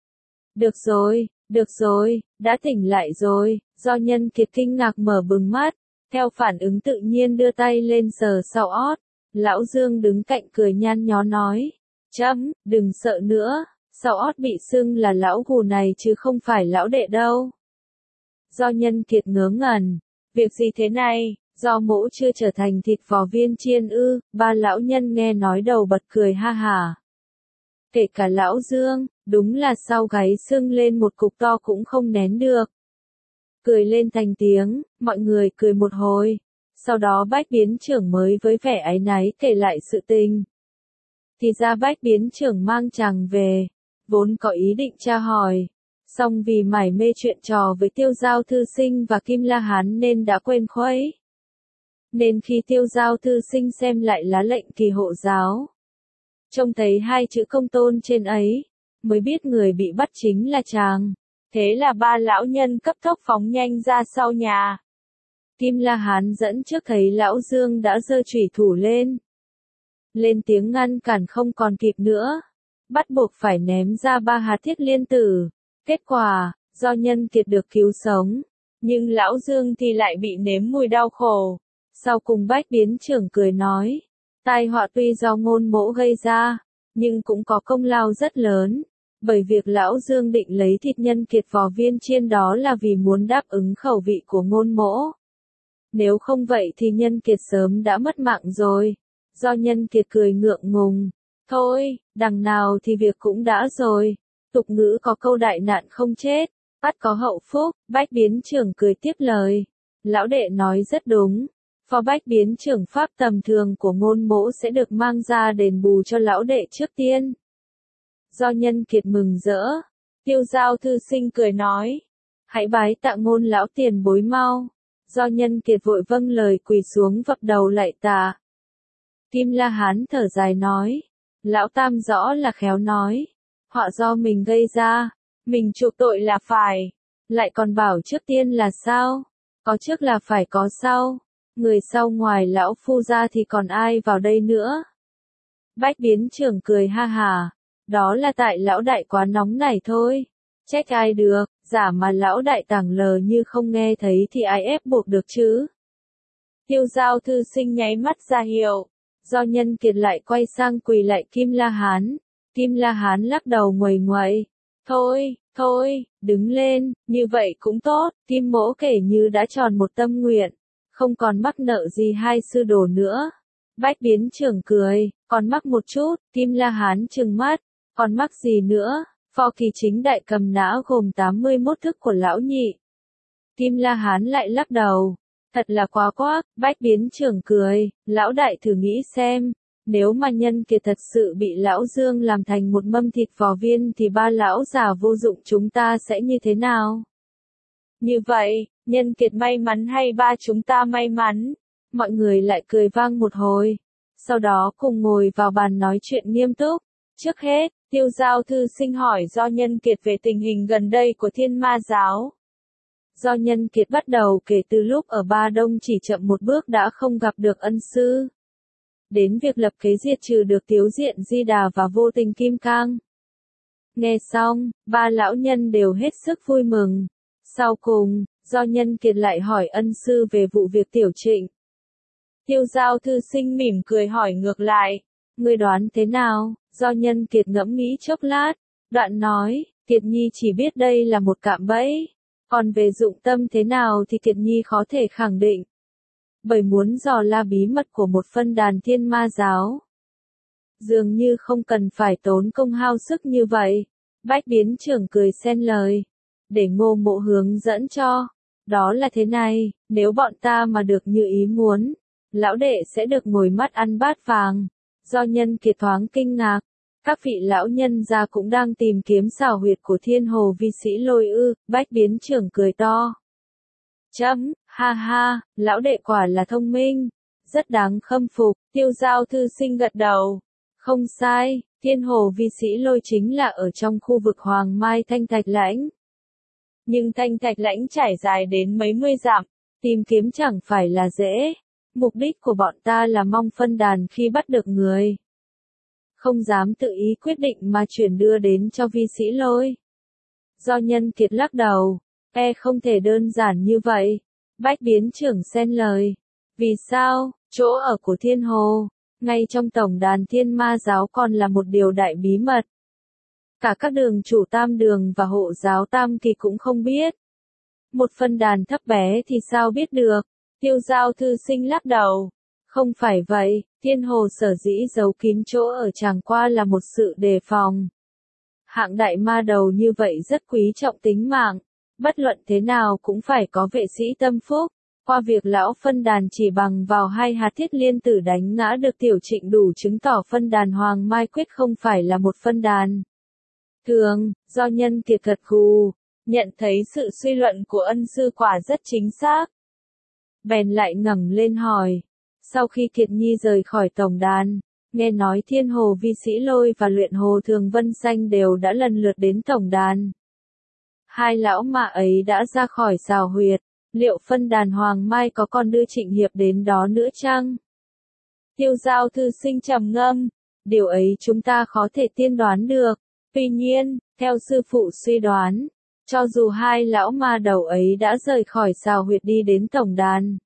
Được rồi, đã tỉnh lại rồi, Do Nhân Kiệt kinh ngạc mở bừng mắt, theo phản ứng tự nhiên đưa tay lên sờ sau ót, lão Dương đứng cạnh cười nhăn nhó nói, đừng sợ nữa, sau ót bị sưng là lão gù này chứ không phải lão đệ đâu. Do Nhân Kiệt ngớ ngẩn, việc gì thế này, do mỗ chưa trở thành thịt vò viên chiên ư, ba lão nhân nghe nói đầu bật cười ha hả. Kể cả lão Dương, đúng là sau gáy sưng lên một cục to cũng không nén được. Cười lên thành tiếng, mọi người cười một hồi, sau đó Bách Biến trưởng mới với vẻ áy náy kể lại sự tình. Thì ra Bách Biến trưởng mang chàng về, vốn có ý định tra hỏi, song vì mải mê chuyện trò với Tiêu Giao thư sinh và Kim La Hán nên đã quên khuấy. Nên khi Tiêu Giao thư sinh xem lại lá lệnh kỳ hộ giáo, trông thấy hai chữ công tôn trên ấy, mới biết người bị bắt chính là chàng. Thế là ba lão nhân cấp tốc phóng nhanh ra sau nhà. Kim La Hán dẫn trước thấy lão Dương đã giơ chủy thủ lên tiếng ngăn cản không còn kịp nữa, bắt buộc phải ném ra ba hạt thiết liên tử. Kết quả, Do Nhân Kiệt được cứu sống, nhưng lão Dương thì lại bị nếm mùi đau khổ. Sau cùng Bách Biến trưởng cười nói, tai họa tuy do Ngôn Mỗ gây ra, nhưng cũng có công lao rất lớn, bởi việc lão Dương định lấy thịt Nhân Kiệt vò viên chiên đó là vì muốn đáp ứng khẩu vị của Ngôn Mỗ. Nếu không vậy thì Nhân Kiệt sớm đã mất mạng rồi. Do Nhân Kiệt cười ngượng ngùng, thôi, đằng nào thì việc cũng đã rồi. Tục ngữ có câu đại nạn không chết, ắt có hậu phúc. Bách Biến trưởng cười tiếp lời, lão đệ nói rất đúng. Phó Bách Biến trưởng pháp tầm thường của Ngôn Mỗ sẽ được mang ra đền bù cho lão đệ trước tiên. Do Nhân Kiệt mừng rỡ, Tiêu Giao thư sinh cười nói, hãy bái tạ Ngôn lão tiền bối mau. Do Nhân Kiệt vội vâng lời quỳ xuống vập đầu lạy tạ. Kim La Hán thở dài nói, lão Tam rõ là khéo nói, họa do mình gây ra, mình chuộc tội là phải, lại còn bảo trước tiên là sao, có trước là phải có sau, người sau ngoài lão phu ra thì còn ai vào đây nữa. Bách Biến trưởng cười ha hả, đó là tại lão đại quá nóng nảy thôi, trách ai được, giả mà lão đại tảng lờ như không nghe thấy thì ai ép buộc được chứ. Tiêu Giao thư sinh nháy mắt ra hiệu, Do Nhân Kiệt lại quay sang quỳ lại Kim La Hán. Kim La Hán lắc đầu nguầy nguậy, thôi, đứng lên, như vậy cũng tốt, Kim Mỗ kể như đã tròn một tâm nguyện, không còn mắc nợ gì hai sư đồ nữa. Bách Biến trưởng cười, còn mắc một chút. Kim La Hán trừng mắt, còn mắc gì nữa? Phò Kỳ Chính đại cầm nã gồm 81 thức của lão nhị. Kim La Hán lại lắc đầu, thật là quá quác. Bách Biến trưởng cười, lão đại thử nghĩ xem, nếu mà Nhân Kiệt thật sự bị lão Dương làm thành một mâm thịt vò viên thì ba lão già vô dụng chúng ta sẽ như thế nào? Như vậy, Nhân Kiệt may mắn hay ba chúng ta may mắn? Mọi người lại cười vang một hồi, sau đó cùng ngồi vào bàn nói chuyện nghiêm túc. Trước hết, Tiêu Giao thư sinh hỏi Do Nhân Kiệt về tình hình gần đây của Thiên Ma giáo. Do Nhân Kiệt bắt đầu kể từ lúc ở Ba Đông chỉ chậm một bước đã không gặp được ân sư, đến việc lập kế diệt trừ được Tiếu Diện Di Đà và Vô Tình Kim Cang. Nghe xong, ba lão nhân đều hết sức vui mừng. Sau cùng, Do Nhân Kiệt lại hỏi ân sư về vụ việc Tiểu Trịnh. Tiêu Giao thư sinh mỉm cười hỏi ngược lại, ngươi đoán thế nào? Do Nhân Kiệt ngẫm nghĩ chốc lát, đoạn nói, Kiệt Nhi chỉ biết đây là một cạm bẫy, còn về dụng tâm thế nào thì Kiệt Nhi khó thể khẳng định. Bởi muốn dò la bí mật của một phân đàn Thiên Ma giáo, dường như không cần phải tốn công hao sức như vậy. Bách Biến trưởng cười xen lời, để Ngô Mộ hướng dẫn cho. Đó là thế này, nếu bọn ta mà được như ý muốn, lão đệ sẽ được ngồi mắt ăn bát vàng. Do Nhân Kiệt thoáng kinh ngạc, Các vị lão nhân gia cũng đang tìm kiếm xào huyệt của thiên hồ vi sĩ lôi ư, Bách Biến Trưởng cười to. Ha ha, lão đệ quả là thông minh, rất đáng khâm phục, Tiêu Giao thư sinh gật đầu. Không sai, thiên hồ vi sĩ lôi chính là ở trong khu vực Hoàng Mai Thanh Thạch Lãnh. Nhưng Thanh Thạch Lãnh trải dài đến mấy mươi dặm, tìm kiếm chẳng phải là dễ. Mục đích của bọn ta là mong phân đàn khi bắt được người. Không dám tự ý quyết định mà chuyển đưa đến cho vi sĩ lôi. Do Nhân Kiệt lắc đầu, không thể đơn giản như vậy. Bách Biến Trưởng xen lời. Vì sao, chỗ ở của thiên hồ, ngay trong tổng đàn thiên ma giáo còn là một điều đại bí mật. Cả các đường chủ tam đường và hộ giáo tam kỳ cũng không biết. Một phân đàn thấp bé thì sao biết được, Tiêu Giao thư sinh lắc đầu. Không phải vậy, thiên hồ sở dĩ giấu kín chỗ ở chẳng qua là một sự đề phòng. Hạng đại ma đầu như vậy rất quý trọng tính mạng, bất luận thế nào cũng phải có vệ sĩ tâm phúc. Qua việc lão phân đàn chỉ bằng vào 2 hạt thiết liên tử đánh ngã được Tiểu Trịnh đủ chứng tỏ phân đàn Hoàng Mai Quyết không phải là một phân đàn thường, do Nhân Kiệt gật gù, nhận thấy sự suy luận của ân sư quả rất chính xác. Bèn lại ngẩng lên hỏi, sau khi Kiệt Nhi rời khỏi tổng đàn, nghe nói thiên hồ vi sĩ lôi và luyện hồ thường vân xanh đều đã lần lượt đến tổng đàn. 2 lão ma ấy đã ra khỏi xào huyệt, liệu phân đàn Hoàng Mai có còn đưa Trịnh Hiệp đến đó nữa chăng? Tiêu Giao thư sinh trầm ngâm, điều ấy chúng ta khó thể tiên đoán được. Tuy nhiên, theo sư phụ suy đoán, cho dù 2 lão ma đầu ấy đã rời khỏi xào huyệt đi đến tổng đàn,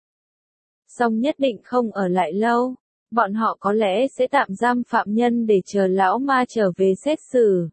song nhất định không ở lại lâu, bọn họ có lẽ sẽ tạm giam phạm nhân để chờ lão ma trở về xét xử.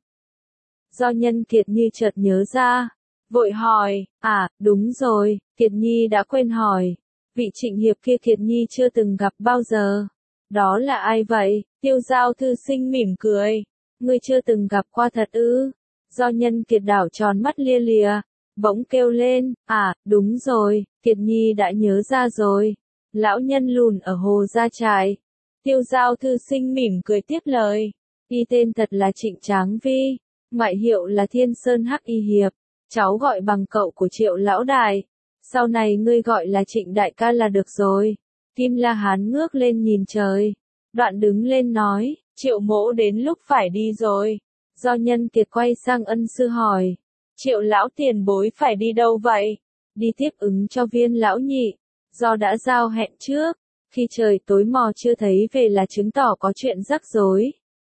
Do Nhân Kiệt như chợt nhớ ra, vội hỏi, đúng rồi, Kiệt Nhi đã quên hỏi, vị Trịnh Hiệp kia Kiệt Nhi chưa từng gặp bao giờ. Đó là ai vậy? Tiêu Giao thư sinh mỉm cười. Ngươi chưa từng gặp qua thật ư? Do Nhân Kiệt đảo tròn mắt lia lìa, bỗng kêu lên, đúng rồi, Kiệt Nhi đã nhớ ra rồi. Lão nhân lùn ở Hồ Gia Trại. Tiêu Giao thư sinh mỉm cười tiếp lời. Y tên thật là Trịnh Tráng Vi, ngoại hiệu là Thiên Sơn Hắc Y Hiệp. Cháu gọi bằng cậu của Triệu lão đại. Sau này ngươi gọi là Trịnh đại ca là được rồi. Kim La Hán ngước lên nhìn trời. Đoạn đứng lên nói, Triệu mỗ đến lúc phải đi rồi. Do Nhân Kiệt quay sang ân sư hỏi, Triệu lão tiền bối phải đi đâu vậy? Đi tiếp ứng cho Viên lão nhị. Do đã giao hẹn trước, khi trời tối mò chưa thấy về là chứng tỏ có chuyện rắc rối.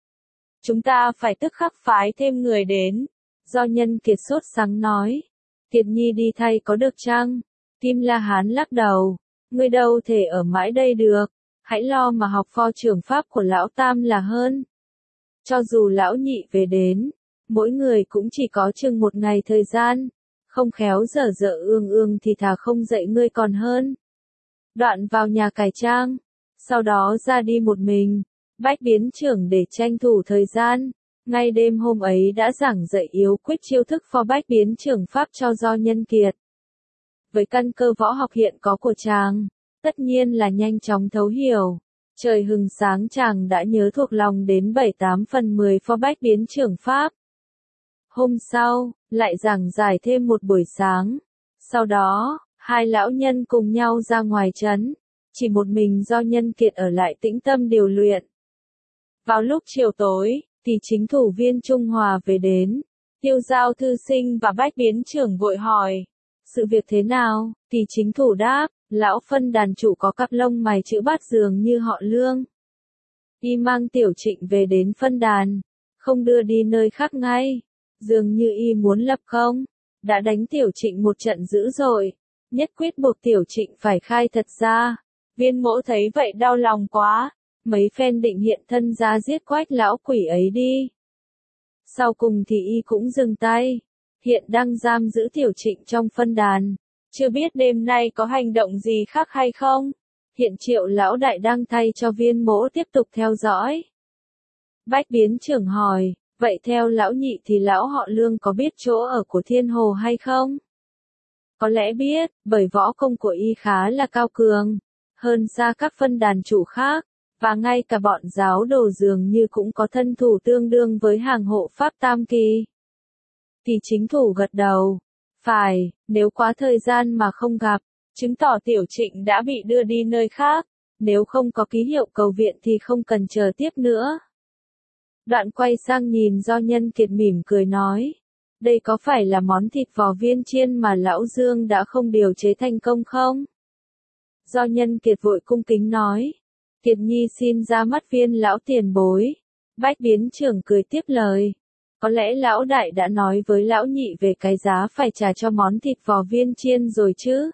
Chúng ta phải tức khắc phái thêm người đến. Do Nhân Kiệt sốt sắng nói, Kiệt Nhi đi thay có được chăng? Kim La Hán lắc đầu, ngươi đâu thể ở mãi đây được, hãy lo mà học pho trưởng pháp của lão tam là hơn. Cho dù lão nhị về đến, mỗi người cũng chỉ có chừng 1 ngày thời gian, không khéo dở dở ương ương thì thà không dạy ngươi còn hơn. Đoạn vào nhà cải trang, sau đó ra đi một mình, Bách Biến Trưởng để tranh thủ thời gian. Ngay đêm hôm ấy đã giảng dạy yếu quyết chiêu thức phò Bách Biến Trưởng pháp cho Do Nhân Kiệt. Với căn cơ võ học hiện có của chàng, tất nhiên là nhanh chóng thấu hiểu. Trời hừng sáng chàng đã nhớ thuộc lòng đến 7-8 phần 10 phò Bách Biến Trưởng pháp. Hôm sau, lại giảng giải thêm một buổi sáng. Sau đó, 2 lão nhân cùng nhau ra ngoài trấn. Chỉ một mình Do Nhân Kiệt ở lại tĩnh tâm điều luyện. Vào lúc chiều tối, thì chính thủ Viên Trung Hòa về đến. Tiêu Giao thư sinh và Bách Biến Trưởng vội hỏi, sự việc thế nào? Thì chính thủ đáp, lão phân đàn chủ có cặp lông mày chữ bát dường như họ Lương. Y mang Tiểu Trịnh về đến phân đàn, không đưa đi nơi khác ngay. Dường như y muốn lập công, đã đánh Tiểu Trịnh một trận dữ dội, nhất quyết buộc Tiểu Trịnh phải khai thật ra. Viên mỗ thấy vậy đau lòng quá, mấy phen định hiện thân ra giết quách lão quỷ ấy đi. Sau cùng thì y cũng dừng tay, hiện đang giam giữ Tiểu Trịnh trong phân đàn, chưa biết đêm nay có hành động gì khác hay không. Hiện Triệu lão đại đang thay cho Viên mỗ tiếp tục theo dõi. Bách Biến Trưởng hỏi, vậy theo lão nhị thì lão họ Lương có biết chỗ ở của thiên hồ hay không? Có lẽ biết, bởi võ công của y khá là cao cường, hơn xa các phân đàn chủ khác. Và ngay cả bọn giáo đồ dường như cũng có thân thủ tương đương với hàng hộ pháp tam kỳ. Thì chính thủ gật đầu. Phải, nếu quá thời gian mà không gặp, chứng tỏ Tiểu Trịnh đã bị đưa đi nơi khác. Nếu không có ký hiệu cầu viện thì không cần chờ tiếp nữa. Đoạn quay sang nhìn Do Nhân Kiệt mỉm cười nói. Đây có phải là món thịt vò viên chiên mà Lão Dương đã không điều chế thành công không? Do Nhân Kiệt vội cung kính nói. Kiệt Nhi xin ra mắt Viên lão tiền bối. Bách Biến Trưởng cười tiếp lời. Có lẽ lão đại đã nói với lão nhị về cái giá phải trả cho món thịt vò viên chiên rồi chứ?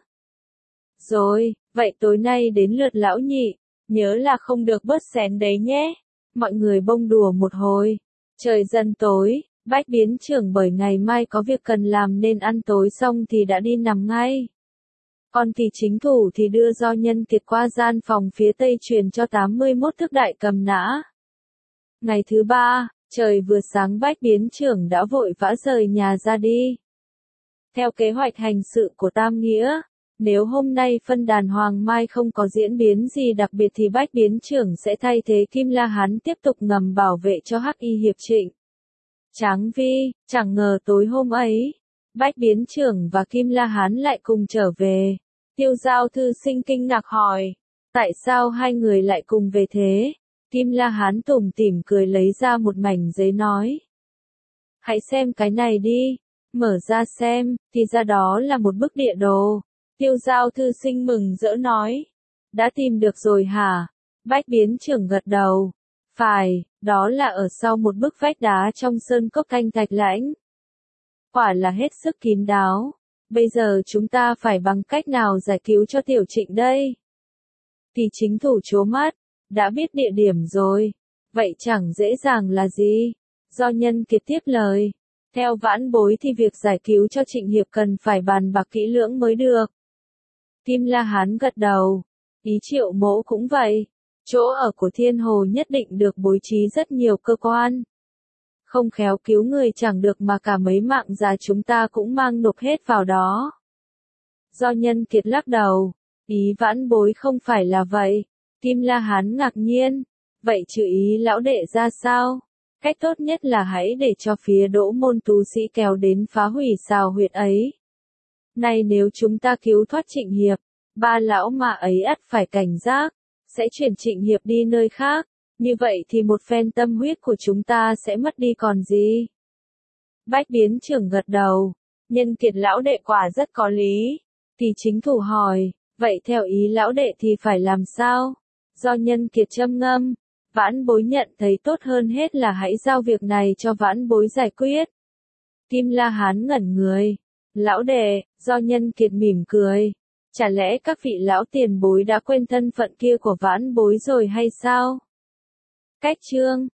Rồi, vậy tối nay đến lượt lão nhị, nhớ là không được bớt xén đấy nhé. Mọi người bông đùa một hồi. Trời dần tối, Bách Biến Trưởng bởi ngày mai có việc cần làm nên ăn tối xong thì đã đi nằm ngay. Còn thì chính thủ thì đưa Do Nhân Kiệt qua gian phòng phía tây truyền cho 81 thức đại cầm nã. Ngày thứ ba, trời vừa sáng Bách Biến Trưởng đã vội vã rời nhà ra đi. Theo kế hoạch hành sự của Tam Nghĩa, nếu hôm nay phân đàn Hoàng Mai không có diễn biến gì đặc biệt thì Bách Biến Trưởng sẽ thay thế Kim La Hán tiếp tục ngầm bảo vệ cho Hắc Y Hiệp Trịnh. Tráng Vi, chẳng ngờ tối hôm ấy, Bách Biến Trưởng và Kim La Hán lại cùng trở về. Tiêu Giao thư sinh kinh ngạc hỏi, tại sao hai người lại cùng về thế? Kim La Hán tủm tỉm cười lấy ra một mảnh giấy nói. Hãy xem cái này đi, mở ra xem, thì ra đó là một bức địa đồ. Tiêu Giao thư sinh mừng rỡ nói. Đã tìm được rồi hả? Bách Biến Trưởng gật đầu. Phải, đó là ở sau một bức vách đá trong sơn cốc Thanh Thạch Lãnh. Quả là hết sức kín đáo. Bây giờ chúng ta phải bằng cách nào giải cứu cho Tiểu Trịnh đây? Thì chính thủ trố mắt. Đã biết địa điểm rồi. Vậy chẳng dễ dàng là gì? Do Nhân Kiệt tiếp lời. Theo vãn bối thì việc giải cứu cho Trịnh Hiệp cần phải bàn bạc kỹ lưỡng mới được. Kim La Hán gật đầu. Ý Triệu Mỗ cũng vậy. Chỗ ở của Thiên Hồ nhất định được bố trí rất nhiều cơ quan. Không khéo cứu người chẳng được mà cả mấy mạng già chúng ta cũng mang nộp hết vào đó. Do Nhân Kiệt lắc đầu. Ý vãn bối không phải là vậy. Kim La Hán ngạc nhiên. Vậy chữ ý lão đệ ra sao? Cách tốt nhất là hãy để cho phía Đỗ Môn tú sĩ kéo đến phá hủy xào huyệt ấy. Này nếu chúng ta cứu thoát Trịnh Hiệp, ba lão mà ấy ắt phải cảnh giác, sẽ chuyển Trịnh Hiệp đi nơi khác. Như vậy thì một phen tâm huyết của chúng ta sẽ mất đi còn gì? Bách Biến Trưởng gật đầu. Nhân Kiệt lão đệ quả rất có lý. Thì chính thủ hỏi, vậy theo ý lão đệ thì phải làm sao? Do Nhân Kiệt châm ngâm. Vãn bối nhận thấy tốt hơn hết là hãy giao việc này cho vãn bối giải quyết. Kim La Hán ngẩn người. Lão đệ, Do Nhân Kiệt mỉm cười. Chả lẽ các vị lão tiền bối đã quên thân phận kia của vãn bối rồi hay sao? Cách chương